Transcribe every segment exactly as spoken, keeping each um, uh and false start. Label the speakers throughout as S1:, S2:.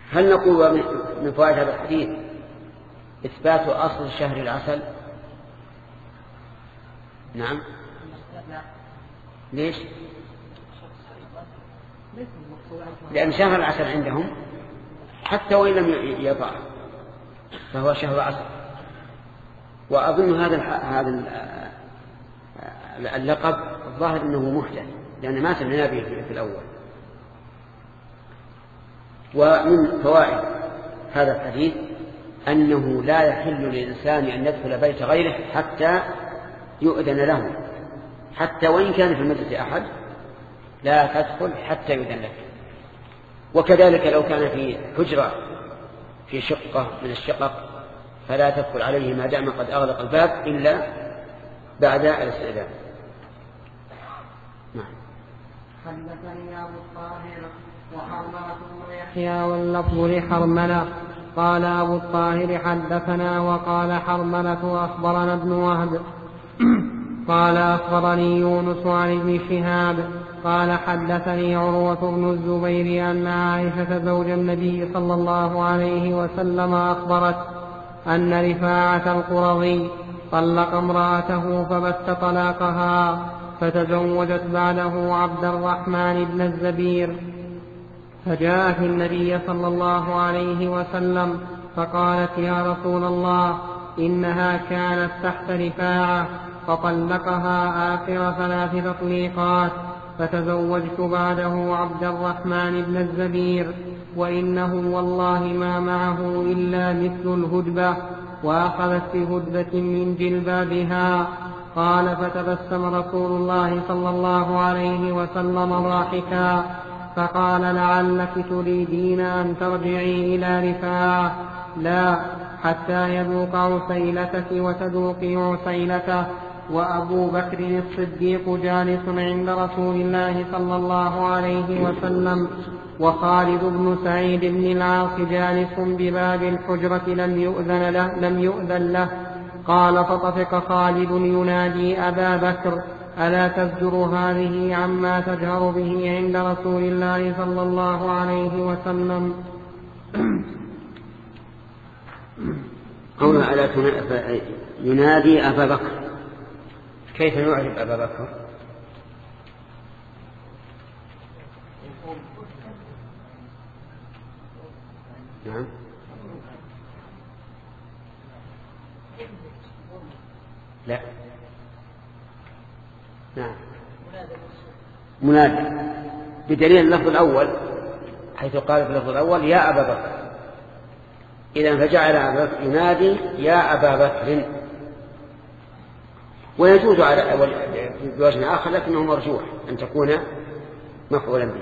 S1: هل نقول من فوائد هذا الحديث إثبات أصل شهر العسل؟ نعم. ليش؟ لأن شهر العسل عندهم حتى وإن لم يضع فهو شهر عسل. وأظن هذا هذا اللقب الظاهر أنه محدث لأن ما سمعنا به في الأول. ومن فوائد هذا الحديث أنه لا يحل للإنسان أن يدخل بيت غيره حتى يؤذن له، حتى وإن كان في المسجد أحد لا تدخل حتى يؤذن لك. وكذلك لو كان في حجرة في شقة من الشقق فلا تدخل عليه ما دام قد أغلق الباب إلا بعد الاستئذان. نعم.
S2: حدثني أبو الطاهر وحرملة بن يحيى واللفظ لحرملة قال أبو الطاهر حدثنا وقال حرملة أخبرنا ابن وهب قال أخبرني يونس عن ابن شهاب قال حدثني عروة بن الزبير أن عائشة زوج النبي صلى الله عليه وسلم أخبرت أن رفاعة القرظي طلق امرأته فبت طلاقها فتزوجت بعده عبد الرحمن بن الزبير، فجاءت النبي صلى الله عليه وسلم فقالت يا رسول الله إنها كانت تحت رفاعة فطلقها آخر ثلاث تطليقات فتزوجت بعده عبد الرحمن بن الزبير وإنه والله ما معه إلا مثل الهدبة وأخذت بهدبة من جلبابها. قال فتبسم رسول الله صلى الله عليه وسلم ضاحكا فقال لعلك تريدين أن ترجعي إلى رفاعة لا حتى يذوق عسيلتك وتذوقي عسيلته. وأبو بكر الصديق جالس عند رسول الله صلى الله عليه وسلم وخالد بن سعيد بن العاص جالس بباب الحجرة لم يؤذن له, لم يؤذن له. قال فطفق خالد ينادي أبا بكر ألا تزجر هذه عما تجهر به عند رسول الله صلى الله عليه وسلم.
S1: قوله ألا ينادي أبا بكر، كيف يعرف أبا بكر؟ نعم لا نعم منادي بدليل اللفظ الأول حيث قال في اللفظ الأول يا أبا بكر، إذن فجعل أبا بكر ينادي يا أبا بكر. ويجوز على في وجه آخر لكنه مرجوح أن تكون مفعولا به.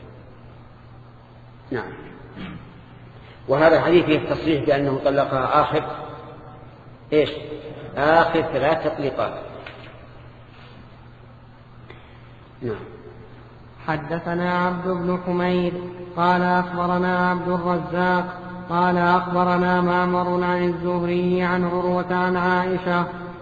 S1: نعم. وهذا الحديث فيه التصريح بأنه طلقها آخر إيش آخر ثلاث تطليقات. نعم.
S2: حدثنا عبد بن حميد قال أخبرنا عبد الرزاق قال أخبرنا معمر عن الزهري عن عروة عن عائشة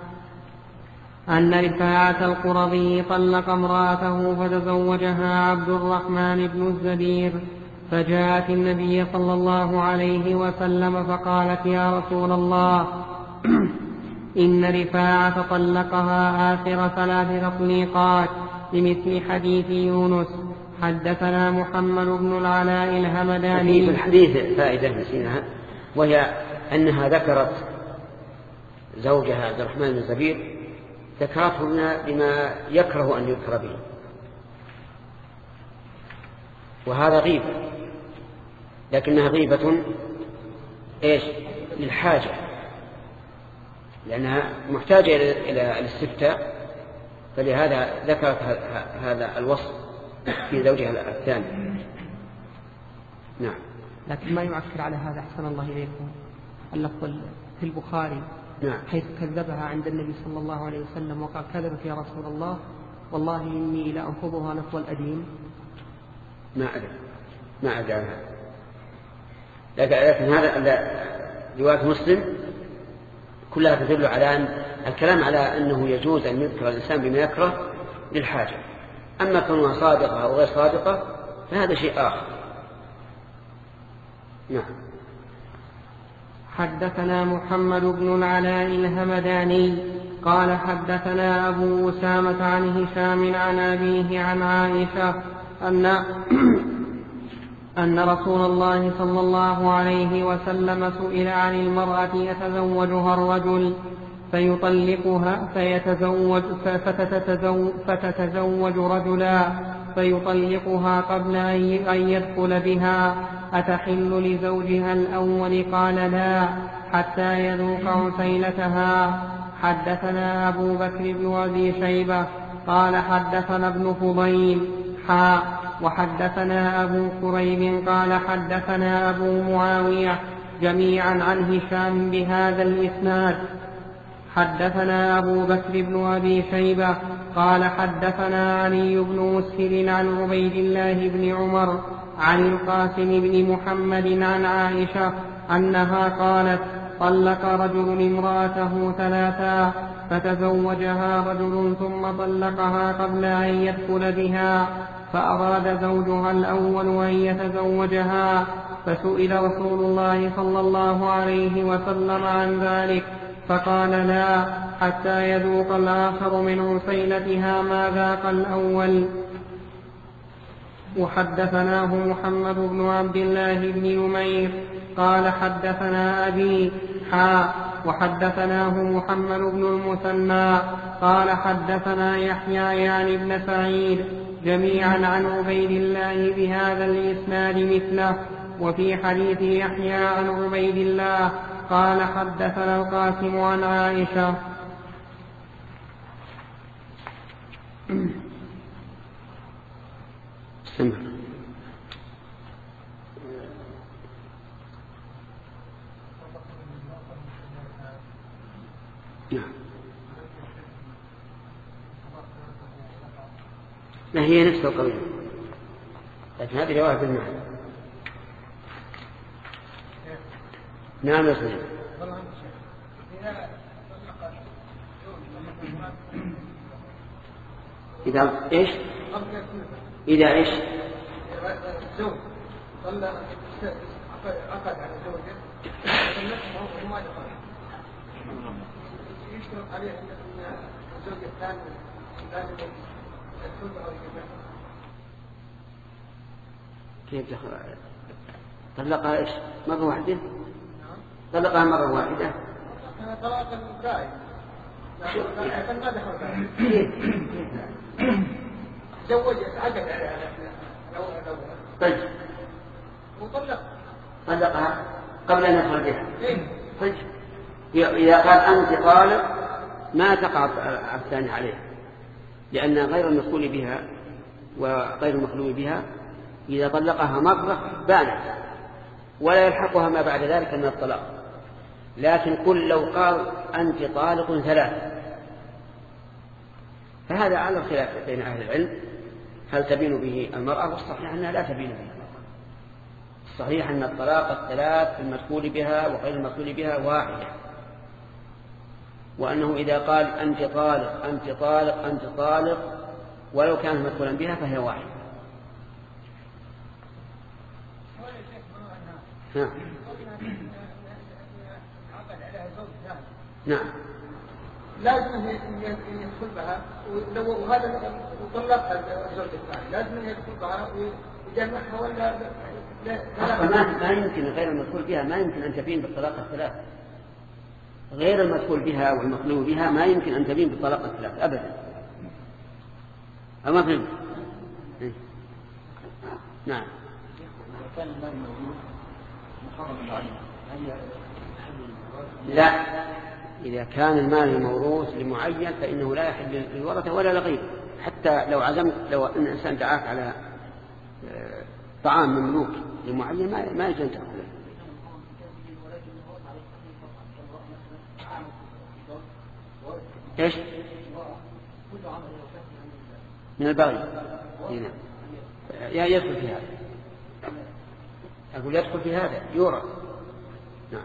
S2: أن رفاعة القرظي طلق امرأته فتزوجها عبد الرحمن بن الزبير، فجاءت النبي صلى الله عليه وسلم فقالت يا رسول الله إن رفاعة طلقها آخر ثلاث تطليقات بمثل حديث يونس. حدثنا محمد بن العلاء الهمداني.
S1: في الحديث فائدة نسيناها وهي أنها ذكرت زوجها عبد الرحمن بن الزبير ذكرته بما يكره أن يذكر به، وهذا غيبة لكنها غيبة إيش للحاجة لأنها محتاجة إلى الاستفتاء، فلهذا ذكرت هذا الوصف في زوجها الثاني. نعم.
S2: لكن ما يعكر على هذا أحسن الله إليكم اللفظ في البخاري
S1: نعم.
S2: حيث كذبها عند النبي صلى الله عليه وسلم وقال كذبت يا رسول الله والله إني لأنفضها نفض الأديم.
S1: ما أدري ما أدري عنها، لكن هذا رواية مسلم كلها تدل على أن الكلام على أنه يجوز أن يذكر الإنسان بما يكره للحاجة، أما كونها صادقة أو غير صادقة فهذا شيء آخر. نعم.
S2: حدثنا محمد بن العلاء الهمداني قال حدثنا أبو أسامة عن هشام عن أبيه عن عائشة أن أن رسول الله صلى الله عليه وسلم سئل عن المرأة يتزوجها الرجل فيطلقها فيتزوج فتتزوج, فتتزوج رجلا فيطلقها قبل أن يدخل بها أتحل لزوجها الأول؟ قال لا حتى يذوق عسيلتها. حدثنا أبو بكر بن أبي شيبة قال حدثنا ابن فضيل حا وحدثنا أبو كريب قال حدثنا أبو معاوية جميعا عن هشام بهذا الإسناد. حدثنا أبو بكر بن أبي شيبة قال حدثنا علي بن مسهر عن عبيد الله بن عمر عن القاسم بن محمد عن عائشة أنها قالت طلق رجل امرأته ثلاثا فتزوجها رجل ثم طلقها قبل أن يدخل بها فأراد زوجها الأول أن يتزوجها فسئل رسول الله صلى الله عليه وسلم عن ذلك فقال لا حتى يذوق الآخر من عسيلتها ما ذاق الأول. وحدثناه محمد بن عبد الله بن نمير قال حدثنا أبي حا وحدثناه محمد بن المثنى قال حدثنا يحيى يعني بن سعيد جميعا عن عبيد الله بهذا الإسناد مثله. وفي حديث يحيى عن عبيد الله قال حدثنا القاسم عن عائشة.
S1: سمع. نعم. ما هي نفس القضية لكن هذه رواية بالمعنى. نعم يا سيدي. إذا إيش؟ إذا إيش؟
S3: الزوج صلى عقد على زوجه وما دخل يشترط عليه أن الزوج الثاني لازم يدخل أو يجمع.
S1: كيف دخل؟ طلقها إيش؟ مرة واحدة؟ طلقها مرة واحدة؟
S3: أنا طلاق الدائم لكن ما دخل تزوج عقد عليها الأول
S1: طيب
S3: وطلق
S1: طلقها قبل أن يدخل بها. طيب إذا قال أنت طالق ما تقع الثاني عليه لأن غير المسؤول بها وغير المخلوق بها إذا طلقها مرة بانت ولا يلحقها ما بعد ذلك من الطلاق. لكن قل لو قال أنت طالق ثلاث فهذا على الخلاف بين أهل العلم هل تبين به المرأة والصحيح أنها لا تبين به المرأة. الصحيح أن الطلاق الثلاث المدخول بها وغير المدخول بها واحدة وأنه إذا قال أنت طالق أنت طالق أنت طالق ولو كان مدخولا بها فهي واحدة. نعم نعم
S3: لازم يدخل بها وهذا وطلقها الزوج الثاني لازم يدخل بها ويجمعها ولا
S1: ما ما يمكن غير المدخول بها ما يمكن أن تبين بالطلاق الثلاث. غير المدخول بها والمخلوق بها ما يمكن أن تبين بالطلاق الثلاث أبدا. أما فهمت؟ نعم. لا إذا كان المال الموروث لمعين فإنه لا يحل للورثة ولا لغيره. حتى لو عزمت لو أن الإنسان دعاك على طعام مملوك لمعين ما ما يجوز تأكله. إيش؟ من البغي. هنا. يا يدخل في هذا. أقول يدخل في هذا يورث. نعم.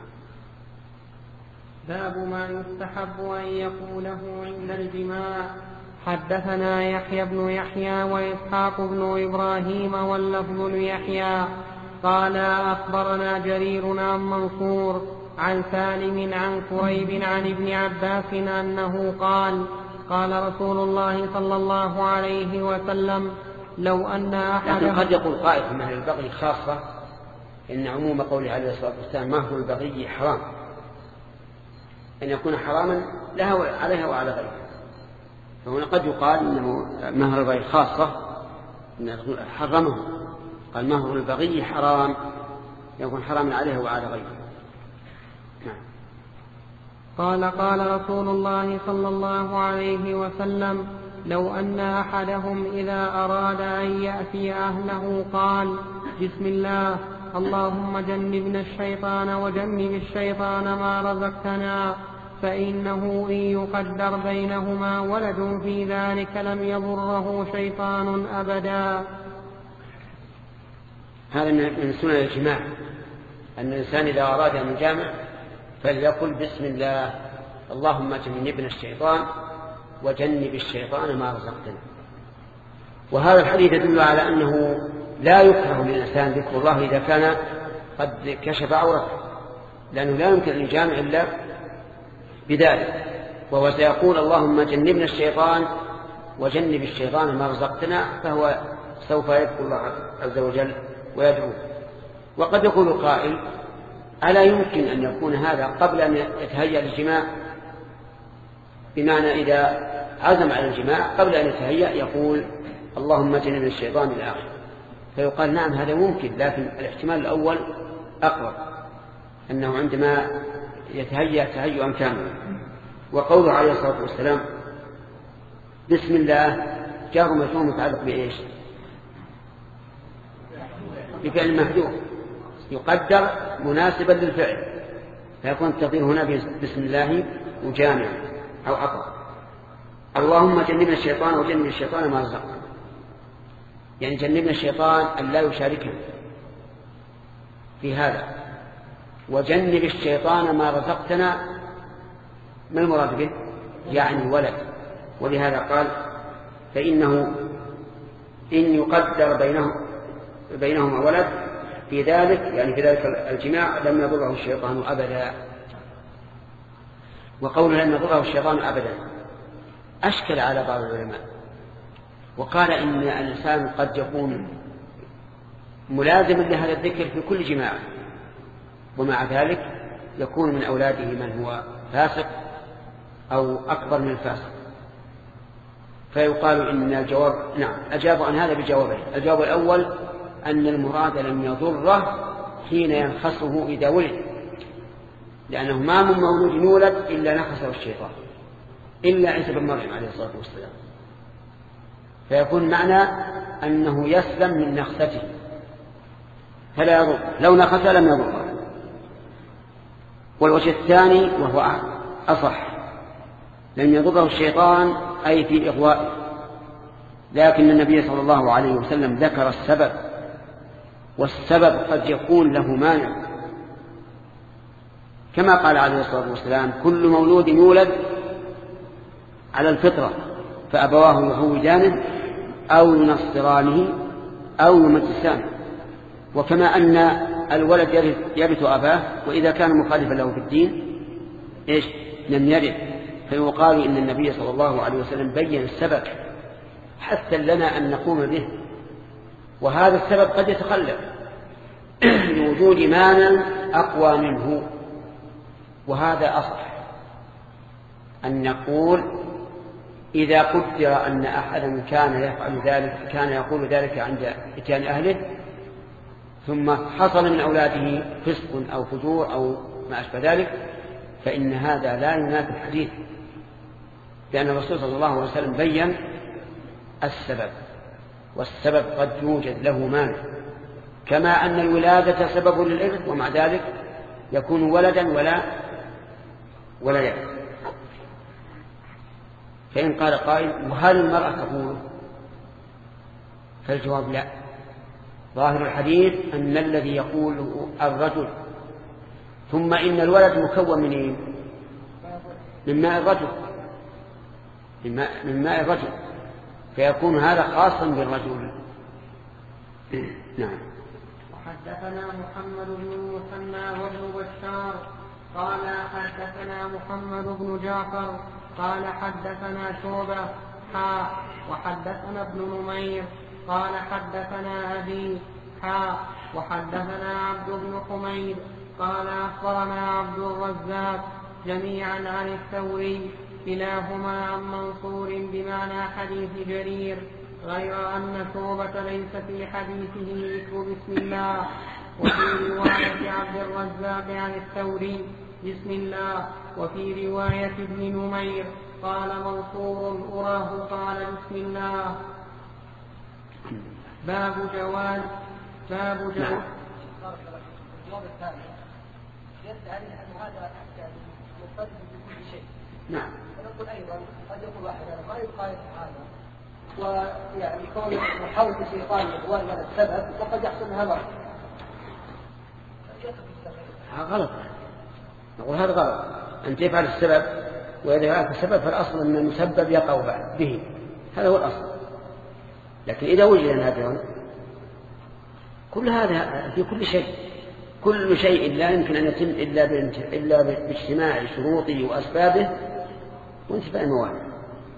S2: باب ما يستحب أن يقوله عند الجماع. حدثنا يحيى بن يحيى وإسحاق بن إبراهيم واللفظ ليحيى قال أخبرنا جرير عن منصور عن سالم عن كريب عن ابن عباس أنه قال قال رسول الله صلى الله عليه وسلم لو أن أحد
S1: لكن قد يقول قائل من البغي خاصة إن عموم قوله عليه الصلاة والسلام مهر البغي حرام، أن يكون حراما لها عليها وعلى غيرها. فهنا قد يقال إنه مهر البغي خاصة حرمه، قال مهر البغي حرام يكون حراما عليها وعلى غيرها. نعم.
S2: قال قال رسول الله صلى الله عليه وسلم لو أن أحدهم إذا أراد أن يأتي أهله قال بسم الله اللهم جنبنا الشيطان وجنب الشيطان ما رزقتنا فإنه إن يقدر بينهما ولد في ذلك لم يضره شيطان أبدا.
S1: هذا من سنن الجماع أن الإنسان إذا أراد أن يجامع فليقل بسم الله اللهم جنبنا الشيطان وجنب الشيطان ما رزقتنا. وهذا الحديث يدل على أنه لا يكره للإنسان ذكر الله إذا كان قد كشف عورته، لأنه لا يمكن أن يجامع إلا بذلك. وهو سيقول اللهم جنبنا الشيطان وجنب الشيطان ما رزقتنا، فهو سوف يذكر الله عز وجل ويدعو. وقد يقول قائل ألا يمكن أن يكون هذا قبل أن يتهيأ للجماع؟ بمعنى إذا عزم على الجماع قبل أن يتهيأ يقول اللهم جنبنا الشيطان إلى آخره. فيقال نعم هذا ممكن، لكن الاحتمال الأول أقرب، أنه عندما يتهيأ تهيئا كاملا. وقوله عليه الصلاة والسلام بسم الله جار مجرور متعلق بإيش؟ بفعل محذوف يقدر مناسبا للفعل، فيكون التقدير هنا بسم الله وجامع أو عطف. اللهم جنبنا الشيطان وجنب الشيطان ما رزقنا، يعني جنبنا الشيطان أن لا يشاركنا في هذا، وجنب الشيطان ما رزقتنا ما المراد به؟ يعني ولد. ولهذا قال فإنه إن يقدر بينهم بينهما ولد في ذلك، يعني في ذلك الجماع لم يضره الشيطان أبدا. وقوله لم يضره الشيطان أبدا أشكل على بعض العلماء، وقال إن الإنسان قد يكون ملازما لهذا الذكر في كل جماع، ومع ذلك يكون من أولاده من هو فاسق أو أكبر من الفاسق. فيقال إن الجواب نعم أجاب عن هذا بجوابين. الجواب الأول أن المراد لم يضره حين ينخصه إذا ولد، لأنه ما من مولود يولد إلا نخسه الشيطان إلا عيسى بن مريم عليه الصلاة والسلام، فيكون معنى أنه يسلم من نخسته فلا يضر، لو نخس لم يضر. والوجه الثاني وهو أصح لم يضره الشيطان أي في إغوائه، لكن النبي صلى الله عليه وسلم ذكر السبب، والسبب قد يكون له مانع، كما قال عليه الصلاة والسلام كل مولود يولد على الفطرة فأبواه يهودانه أو ينصرانه أو يمجسانه. وكما أن الولد يرث أباه وإذا كان مخالفا له في الدين إيش لم يرث، فيقال إن النبي صلى الله عليه وسلم بين السبب حتى لنا أن نقوم به، وهذا السبب قد يتخلف لوجود مانع أقوى منه. وهذا أصح أن نقول إذا قدر أن أحدا كان يفعل ذلك كان يقول ذلك عند إتيان أهله ثم حصل من أولاده فسق أو فجور أو ما أشبه ذلك، فإن هذا لا ينافي الحديث، لأن الرسول صلى الله عليه وسلم بين السبب، والسبب قد يوجد له مانع، كما أن الولادة سبب للإرث ومع ذلك يكون ولدا ولا ولا يرث. فإن قال قائل وهل المرأة تقول؟ فالجواب لا، ظاهر الحديث أن الذي يقوله الرجل، ثم إن الولد مكون من إيه؟ من ماء الرجل، من ماء, من ماء الرجل، فيكون هذا خاصا بالرجل. نعم.
S2: وحدثنا حدثنا محمد بن المثنى وابن بشار قال حدثنا محمد بن جعفر قال حدثنا شعبة حاء وحدثنا ابن نمير قال حدثنا أبي حاء وحدثنا عبد بن حميد قال أخبرنا عبد الرزاق جميعا عن الثوري كلاهما عن منصور بمعنى حديث جرير غير أن شعبة ليس في حديثه ذكر بسم الله. وفي رواية عبد الرزاق عن الثوري بسم الله، وفي رواية ابن نمير قال منصور أراه قال بسم الله. باب جواز باب جواز
S3: الجواب الثاني يدعي أن هذا مقدم بكل شيء.
S1: نعم.
S3: ونقول أيضا قد يقول واحد ما يقال هذا ويعني كون محاولة شيطان إغواء هذا السبب وقد يحصل هذا
S1: غلط. نقول هذا غلط أن تفعل السبب، وإذا فعلت السبب فالأصل أن المسبب يقع به، هذا هو الأصل. لكن إذا وجد نادرا كل هذا في كل شيء، كل شيء لا يمكن أن يتم إلا إلا باجتماع شروطه وأسبابه وانتفاء الموانع.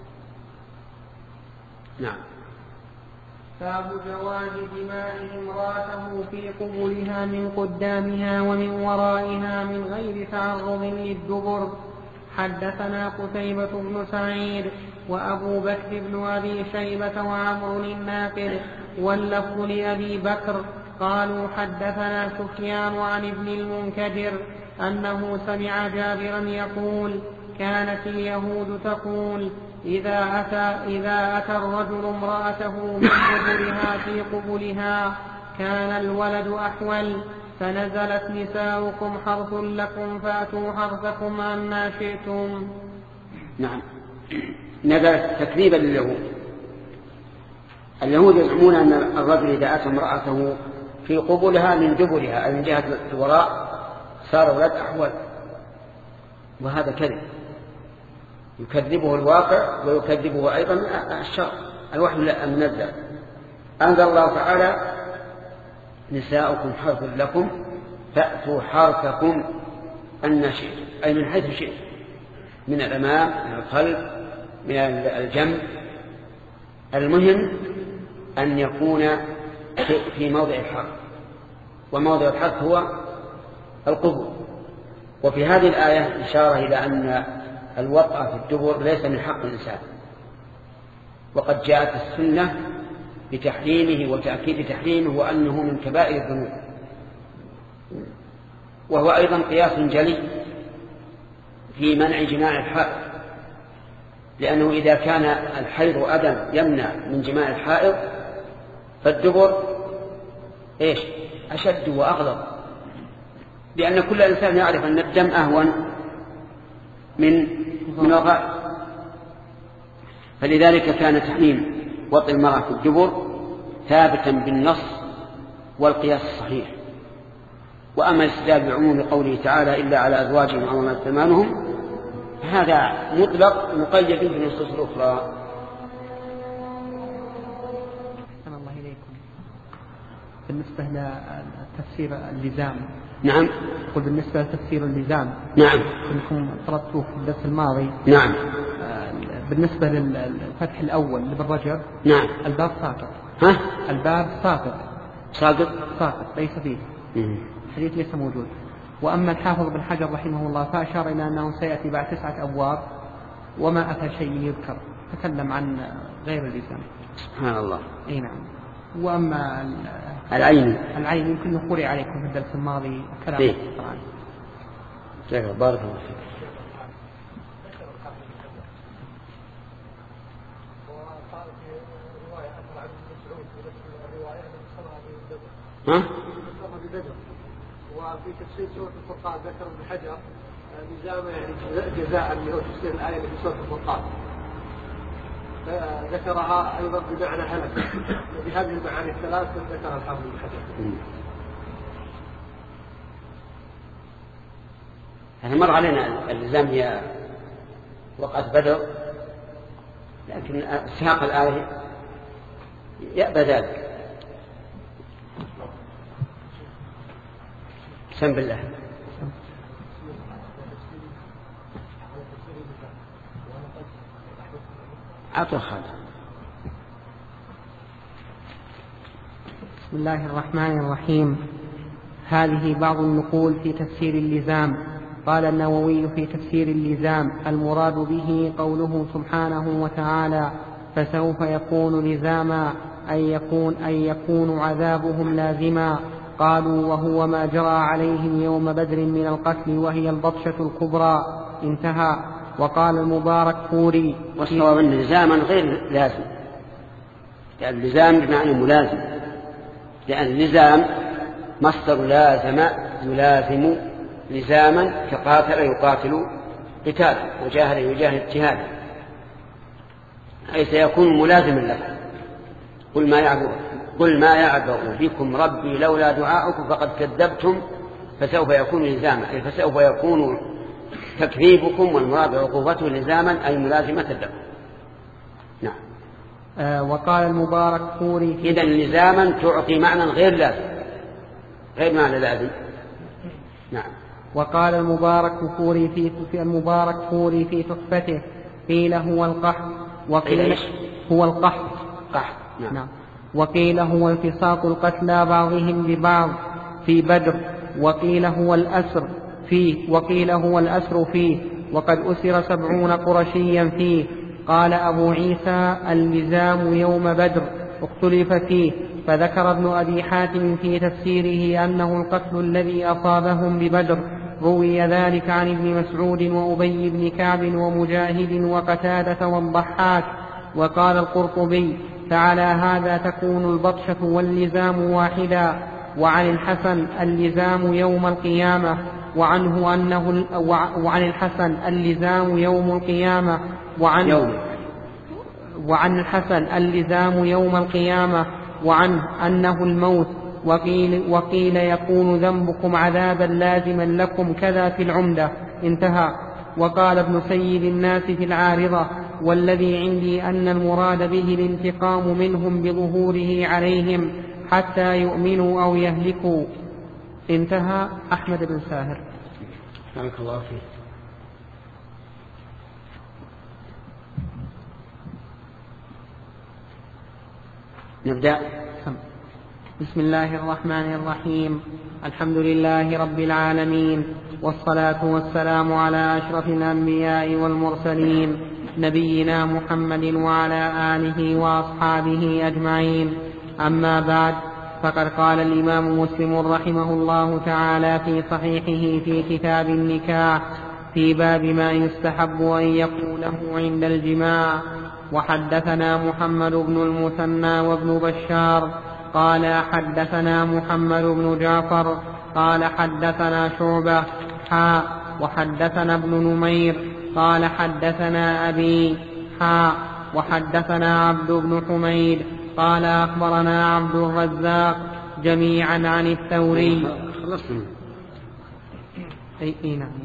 S1: نعم.
S2: باب جواز دماء امرأته في قبولها من قدامها ومن ورائها من غير تعرض للدبر. حدثنا قتيبة بن سعيد وأبو بكر بن أبي شيبة وعمر الناقد واللفظ لأبي بكر قالوا حدثنا سفيان عن ابن المنكدر أنه سمع جابرا يقول كانت اليهود تقول إذا أتى, إذا أتى الرجل امرأته من قبلها في قبلها كان الولد أحول، فنزلت نساؤكم حرث لكم فأتوا حرثكم عما شئتم.
S1: نعم. نزلت تكذيبا لليهود. اليهود يزعمون أن الرجل إذا أتى امرأته في قبلها من دبرها أي من جهة الوراء صار الولد أحول، وهذا كذب يكذبه الواقع ويكذبه أيضا الشرع الوحي المنزل. أنزل الله تعالى نساؤكم حرث لكم فأتوا حرثكم أن شئتم، أي من حيث شئتم، من الأمام من الخلف من الجنب. المهم أن يكون في موضع الحرث، وموضع الحرث هو القبول. وفي هذه الآية إشارة إلى أن الوطأ في الدبر ليس من حق الإنسان، وقد جاءت السنة بتحريمه وتأكيد تحريمه وأنه من كبائر الذنوب، وهو أيضا قياس جلي في منع جماع الحائض، لأنه إذا كان الحيض أذى يمنع من جماع الحائض فالدبر إيش أشد وأغلظ، لأن كل إنسان يعرف أن الدم أهون من من الغائط. فلذلك كان تحريم وطئ المرأة في الدبر ثابتا بالنص والقياس الصحيح. وأما الاستدلال بعموم قوله تعالى إلا على أزواجهم أو ما ثمانهم هذا مطلق مقيد بالنصوص الأخرى.
S4: أحسن الله إليكم. بالنسبة لتفسير اللزام.
S1: نعم.
S4: قل بالنسبة لتفسير اللزام.
S1: نعم.
S4: كنتم طردتوه في الدرس الماضي.
S1: نعم.
S4: بالنسبة للفتح الأول لابن رجب.
S1: نعم.
S4: الباب ساقط.
S1: ها؟
S4: الباب ساقط.
S1: ساقط.
S4: ساقط ليس فيه.
S1: مم.
S4: الحديث ليس موجود. وأما الحافظ بن حجر رحمه الله فأشار إلى أنه سيأتي بعد تسعة أبواب وما أتى شيء يذكر، تكلم عن غير اللزام.
S1: سبحان الله.
S4: أي نعم. وأما
S1: العين
S4: العين يمكن قرئ عليكم في الدرس الماضي كلام
S1: فيه.
S4: طبعا.
S1: جزاك بارك الله فيك. ها؟
S3: وفي تفسير سورة الفرقان ذكر ابن حجر لزام يعني جزاء اللي هو تفسير الآية اللي في سورة الفرقان، ذكرها أيضا بمعنى هلك. بهذه المعاني الثلاث ذكرها الحافظ بن حجر.
S1: يعني مر علينا اللزام هي وقعة بدر، لكن سياق الآية يأبى ذلك. أقسم بالله. عطوا خالد.
S2: بسم الله الرحمن الرحيم. هذه بعض النقول في تفسير اللزام. قال النووي في تفسير اللزام: المراد به قوله سبحانه وتعالى: فسوف يكون لزاما، أن يكون, أن يكون عذابهم لازما. قالوا: وهو ما جرى عليهم يوم بدر من القتل وهي البطشة الكبرى. انتهى. وقال المبارك فوري:
S1: والصواب أن لزاما غير لازم، لأن اللزام بمعنى ملازم، لأن اللزام مصدر لازم يلازم لزاما، كقاتل يقاتل قتالا، وجاهد يجاهد اجتهادا، أي سيكون ملازما لكم. قل ما يعبأ قل ما يعبأ بكم ربي لولا دعاؤكم فقد كذبتم فسوف يكون لزاما، أي فسوف يكون تكذيبكم والمراد عقوبته لزاما، أي ملازمة لكم. نعم.
S2: آه وقال المبارك فوري:
S1: إذن لزاما تعطي معنى غير لازم، غير معنى لازم. نعم.
S2: وقال المبارك فوري في, في المبارك فوري في تحفته: قيل هو القحط، وقيل هو القحط.
S1: قحط. نعم.
S2: نعم. وقيل هو التصاق القتلى بعضهم ببعض في بدر، وقيل هو الأسر فيه وقيل هو الأسر فيه وقد أسر سبعون قرشيا فيه. قال أبو عيسى: اللزام يوم بدر اختلف فيه، فذكر ابن أبي حاتم في تفسيره أنه القتل الذي أصابهم ببدر. روي ذلك عن ابن مسعود وأبي بن كعب ومجاهد وقتادة والضحاك. وقال القرطبي: فعلى هذا تكون البطشة واللزام واحدا. وعن الحسن: اللزام يوم القيامة، وعنه أنه وعن الحسن اللزام يوم القيامة وعن
S1: يوم
S2: وعن الحسن اللزام يوم القيامة وعنه أنه الموت. وقيل, وقيل يكون ذنبكم عذابا لازما لكم كذا في العمدة. انتهى. وقال ابن سيد الناس في العارضة: والذي عندي أن المراد به الانتقام منهم بظهوره عليهم حتى يؤمنوا أو يهلكوا. انتهى. أحمد بن ساهر.
S1: بارك الله فيك. نبدأ.
S2: بسم الله الرحمن الرحيم. الحمد لله رب العالمين، والصلاة والسلام على أشرف الأنبياء والمرسلين، نبينا محمد وعلى آله وأصحابه أجمعين. أما بعد، فقد قال الإمام مسلم رحمه الله تعالى في صحيحه في كتاب النكاح في باب ما يستحب أن يقوله عند الجماع: وحدثنا محمد بن المثنى وابن بشار قال حدثنا محمد بن جعفر قال حدثنا شعبة حاء وحدثنا ابن نمير قال حدثنا أبي حاء وحدثنا عبد بن حميد قال أخبرنا عبد الرزاق جميعا عن الثوري. أي أي نعم.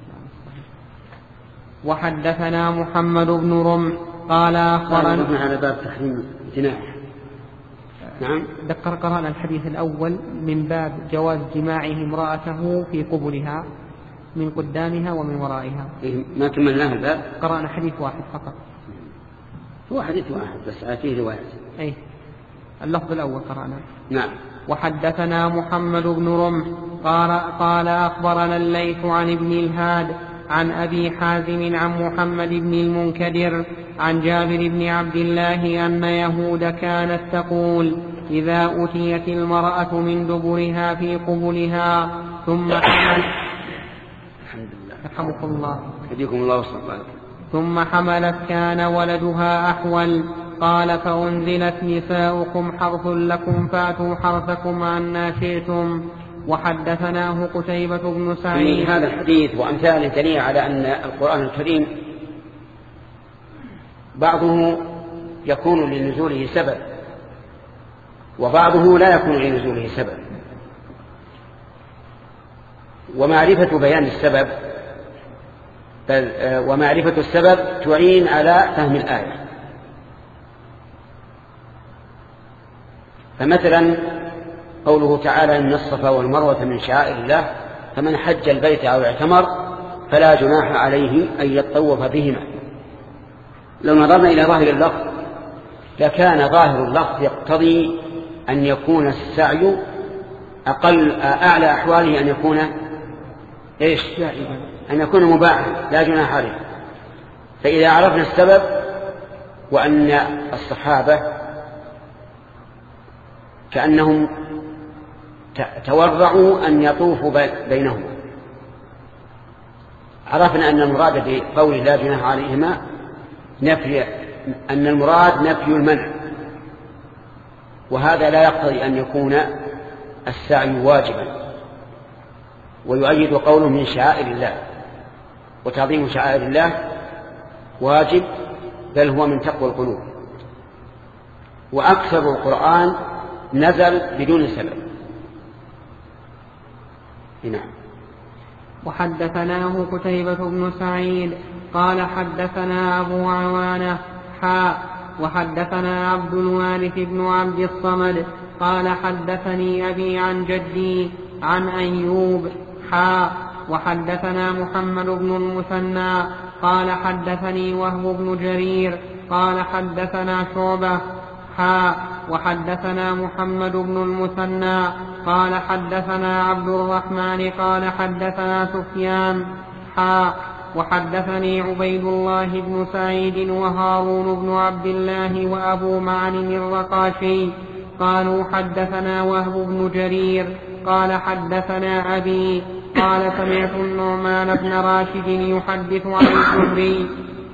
S2: وحدثنا محمد بن رمح قال أخبرنا
S1: على باب تحريم الجناح. نعم.
S2: ذكر قرأنا الحديث الأول من باب جواز جماعه امرأته في قبلها من قدامها ومن ورائها.
S1: إيه ما كملناه الباب.
S2: قرأنا حديث واحد فقط.
S1: هو حديث واحد بس فيه رواية.
S2: أي اللفظ الأول قرأنا.
S1: نعم.
S2: وحدثنا محمد بن رمح قال, قال أخبرنا الليث عن ابن الهاد عن أبي حازم عن محمد بن المنكدر عن جابر بن عبد الله أن يهود كانت تقول: إذا أتيت المرأة من دبرها في قبلها ثم حملت يرحمكم الله
S1: يهديكم الله وصلى
S2: ثم حملت كان ولدها أحول. قال: فأنزلت: نساؤكم حرث لكم فأتوا حرثكم أنى شئتم. وحدثناه قتيبة بن سعيد.
S1: هذا الحديث وأمثاله دليل على أن القرآن الكريم بعضه يكون لنزوله سبب وبعضه لا يكون لنزوله سبب، ومعرفة بيان السبب بل ومعرفة السبب تعين على فهم الآية. فمثلا قوله تعالى: إن الصفا والمروة من شعائر الله فمن حج البيت أو اعتمر فلا جناح عليه أن يطوف بهما. لو نظرنا إلى ظاهر اللفظ لكان ظاهر اللفظ يقتضي أن يكون السعي أقل أعلى أحواله أن يكون إيش؟ أن يكون مباحا لا جناح عليه. فإذا عرفنا السبب وأن الصحابة كأنهم تورعوا أن يطوفوا بينهم، عرفنا أن المراد بقوله لا جناح عليهما نفي، أن المراد نفي المنع، وهذا لا يقتضي أن يكون السعي واجبا. ويؤيد قوله من شعائر الله، وتعظيم شعائر الله واجب بل هو من تقوى القلوب. وأكثر القرآن نزل بدون سبب. نعم.
S2: وحدثناه قتيبة بن سعيد قال حدثنا أبو عوانة حاء وحدثنا عبد الوارث بن عبد الصمد قال حدثني أبي عن جدي عن أيوب حاء وحدثنا محمد بن المثنى قال حدثني وهب بن جرير قال حدثنا شعبة حاء وحدثنا محمد بن المثنى قال حدثنا عبد الرحمن قال حدثنا سفيان حاء وحدثني عبيد الله بن سعيد وهارون بن عبد الله وأبو معن الرقاشي قالوا حدثنا وهب بن جرير قال حدثنا أبي قال سمعت النعمان بن راشد يحدث عن الزهري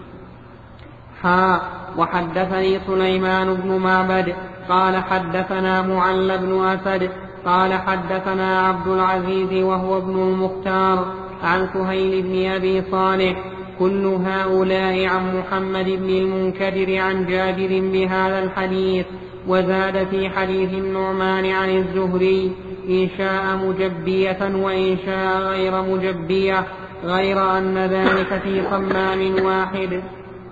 S2: حاء وحدثني سليمان بن معبد قال حدثنا معل بن أسد قال حدثنا عبد العزيز وهو ابن المختار عن سهيل بن أبي صالح كل هؤلاء عن محمد بن المنكدر عن جابر بهذا الحديث. وزاد في حديث النعمان عن الزهري إن شاء مجبية وإن شاء غير مجبية غير أن ذلك في صمام واحد.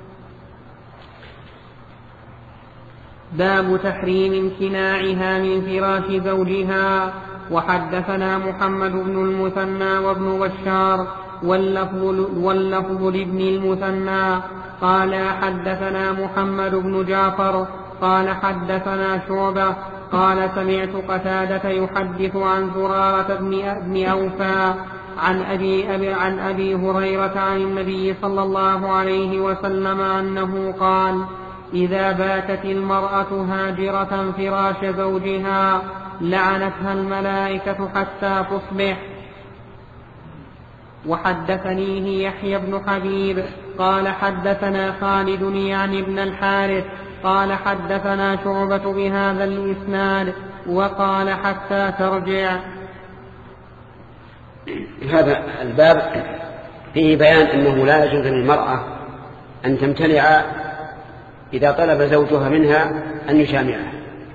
S2: باب تحريم امتناعها من فراش زوجها. وحدثنا محمد بن المثنى وابن بشار واللفظ, واللفظ لابن المثنى قال حدثنا محمد بن جعفر قال حدثنا شعبة قال سمعت قتادة يحدث عن زرارة بن أوفى عن أبي, أبي, عن أبي هريرة عن النبي صلى الله عليه وسلم أنه قال إذا باتت المرأة هاجرة فراش زوجها لعنتها الملائكة حتى تصبح. وحدثنيه يحيى بن حبيب قال حدثنا خالد يعني ابن الحارث قال حدثنا شعبة بهذا الإسناد وقال حتى ترجع.
S1: هذا الباب فيه بيان أنه لا يجوز للمرأة أن تمتنع إذا طلب زوجها منها أن يجامعها،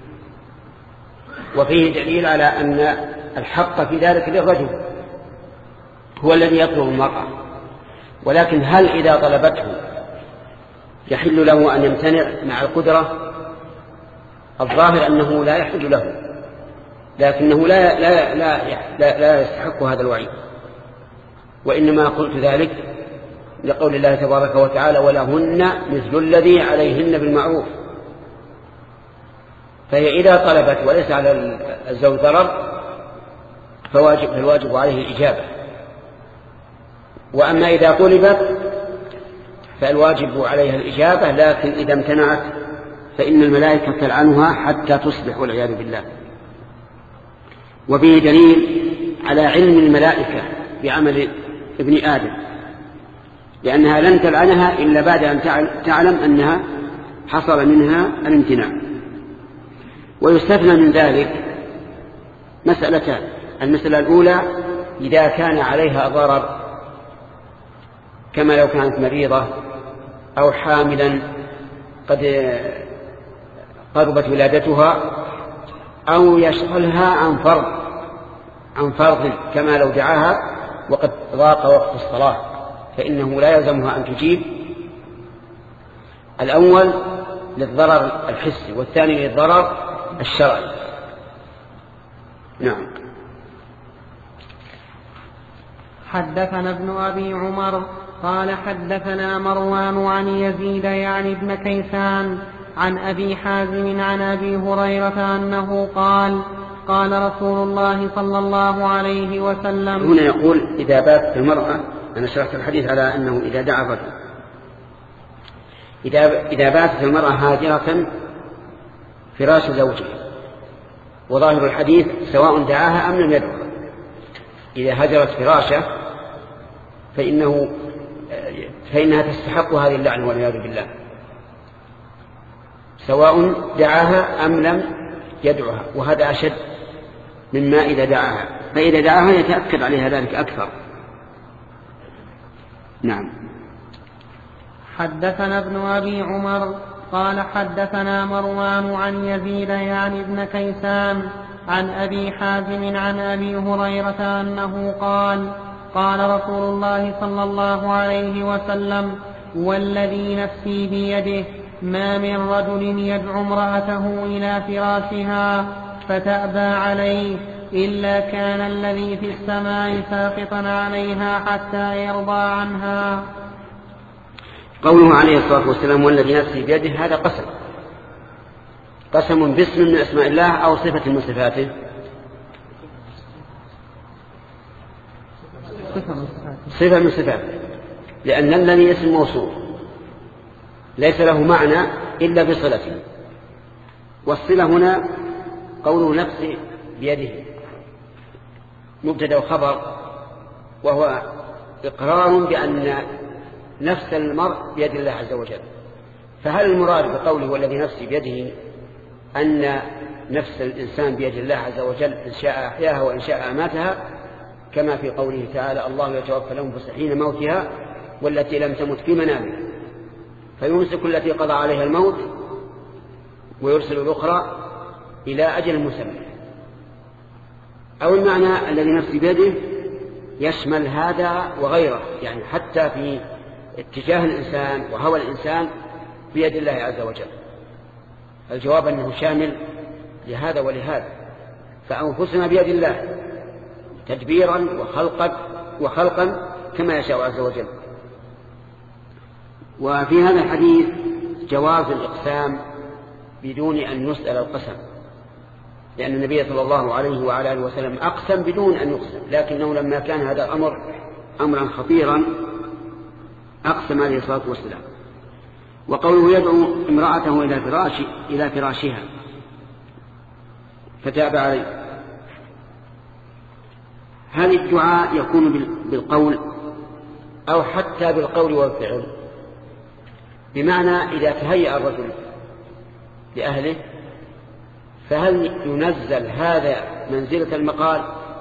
S1: وفيه دليل على أن الحق في ذلك للرجل هو الذي يطلب المرأة، ولكن هل إذا طلبته يحل له أن يمتنع مع القدرة؟ الظاهر أنه لا يحل له، لكنه لا, لا, لا, لا, لا يستحق هذا الوعيد. وإنما قلت ذلك لقول الله تبارك وتعالى ولهن مثل الذي عليهن بالمعروف. فهي إذا طلبت وليس على الزوج ضرر فواجب فالواجب عليه الإجابة، وأما إذا طلبت فالواجب عليها الإجابة، لكن إذا امتنعت فإن الملائكة تلعنها حتى تصبح والعياذ بالله. وفيه دليل على علم الملائكة بعمل ابن آدم، لأنها لن تلعنها إلا بعد أن تعلم أنها حصل منها الامتناع. ويستثنى من ذلك مسألتان: المسألة الأولى إذا كان عليها ضرر، كما لو كانت مريضة أو حاملا قد قربت ولادتها، أو يشغلها عن فرض عن فرض كما لو دعاها وقد ضاق وقت الصلاة، فإنه لا يلزمها أن تجيب. الأول للضرر الحسي والثاني للضرر الشرعي. نعم.
S2: حدثنا ابن أبي عمر قال حدثنا مروان عن يزيد يعني ابن كيسان عن أبي حازم عن أبي هريرة أنه قال قال رسول الله صلى الله عليه وسلم.
S1: هنا يقول إذا باتت المرأة، أنا شرحت الحديث على أنه إذا دعا الرجل، إذا إذا باتت المرأة هاجرة فراش زوجها، وظاهر الحديث سواء دعاها أم لم يدعها. إذا هجرت فراشه فإنه فإنها تستحق هذه اللعنة والعياذ بالله، سواء دعاها أم لم يدعها، وهذا أشد مما إذا دعاها، فإذا دعاها يتأكد عليها ذلك أكثر. نعم.
S2: حدثنا ابن أبي عمر قال حدثنا مروان عن يزيد يعني ابن كيسان عن أبي حازم عن أبي هريرة أنه قال قال رسول الله صلى الله عليه وسلم والذي نفسي بيده ما من رجل يدعو امرأته إلى فراشها فتأبى عليه إلا كان الذي في السماء ساقطا عليها حتى يرضى عنها.
S1: قوله عليه الصلاة والسلام والذي نفسي بيده، هذا قسم قسم باسم من أسماء الله أو صفة من صفاته. صفة من صفاته، لأن الذي اسم موصوف ليس له معنى إلا بصلته، والصلة هنا قوله نفسي بيده مبتدأ وخبر، وهو إقرار بأن نفس المرء بيد الله عز وجل. فهل المراد بقوله والذي نفسي بيده أن نفس الإنسان بيد الله عز وجل إن شاء أحياها وإن شاء أماتها، كما في قوله تعالى الله يتوفى الأنفس حين موتها والتي لم تمت في منامها فيمسك التي قضى عليها الموت ويرسل الأخرى إلى أجل مسمى. أو المعنى الذي نفسي بيده يشمل هذا وغيره، يعني حتى في اتجاه الإنسان وهوى الإنسان بيد الله عز وجل. الجواب أنه شامل لهذا ولهذا، فأنفسنا بيد الله تدبيرا وخلقا وخلقا كما يشاء عز وجل. وفي هذا الحديث جواز الإقسام بدون أن يسأل القسم، لأن النبي صلى الله عليه وعلى آله وسلم أقسم بدون أن يقسم، لكنه لما كان هذا الأمر أمرا خطيرا أقسم عليه الصلاة والسلام. وقوله يدعو امرأته إلى فراش إلى فراشها فتاب عليه، هل الدعاء يكون بالقول أو حتى بالقول والفعل؟ بمعنى إذا تهيأ الرجل لأهله فهل ينزل هذا منزلة المقال؟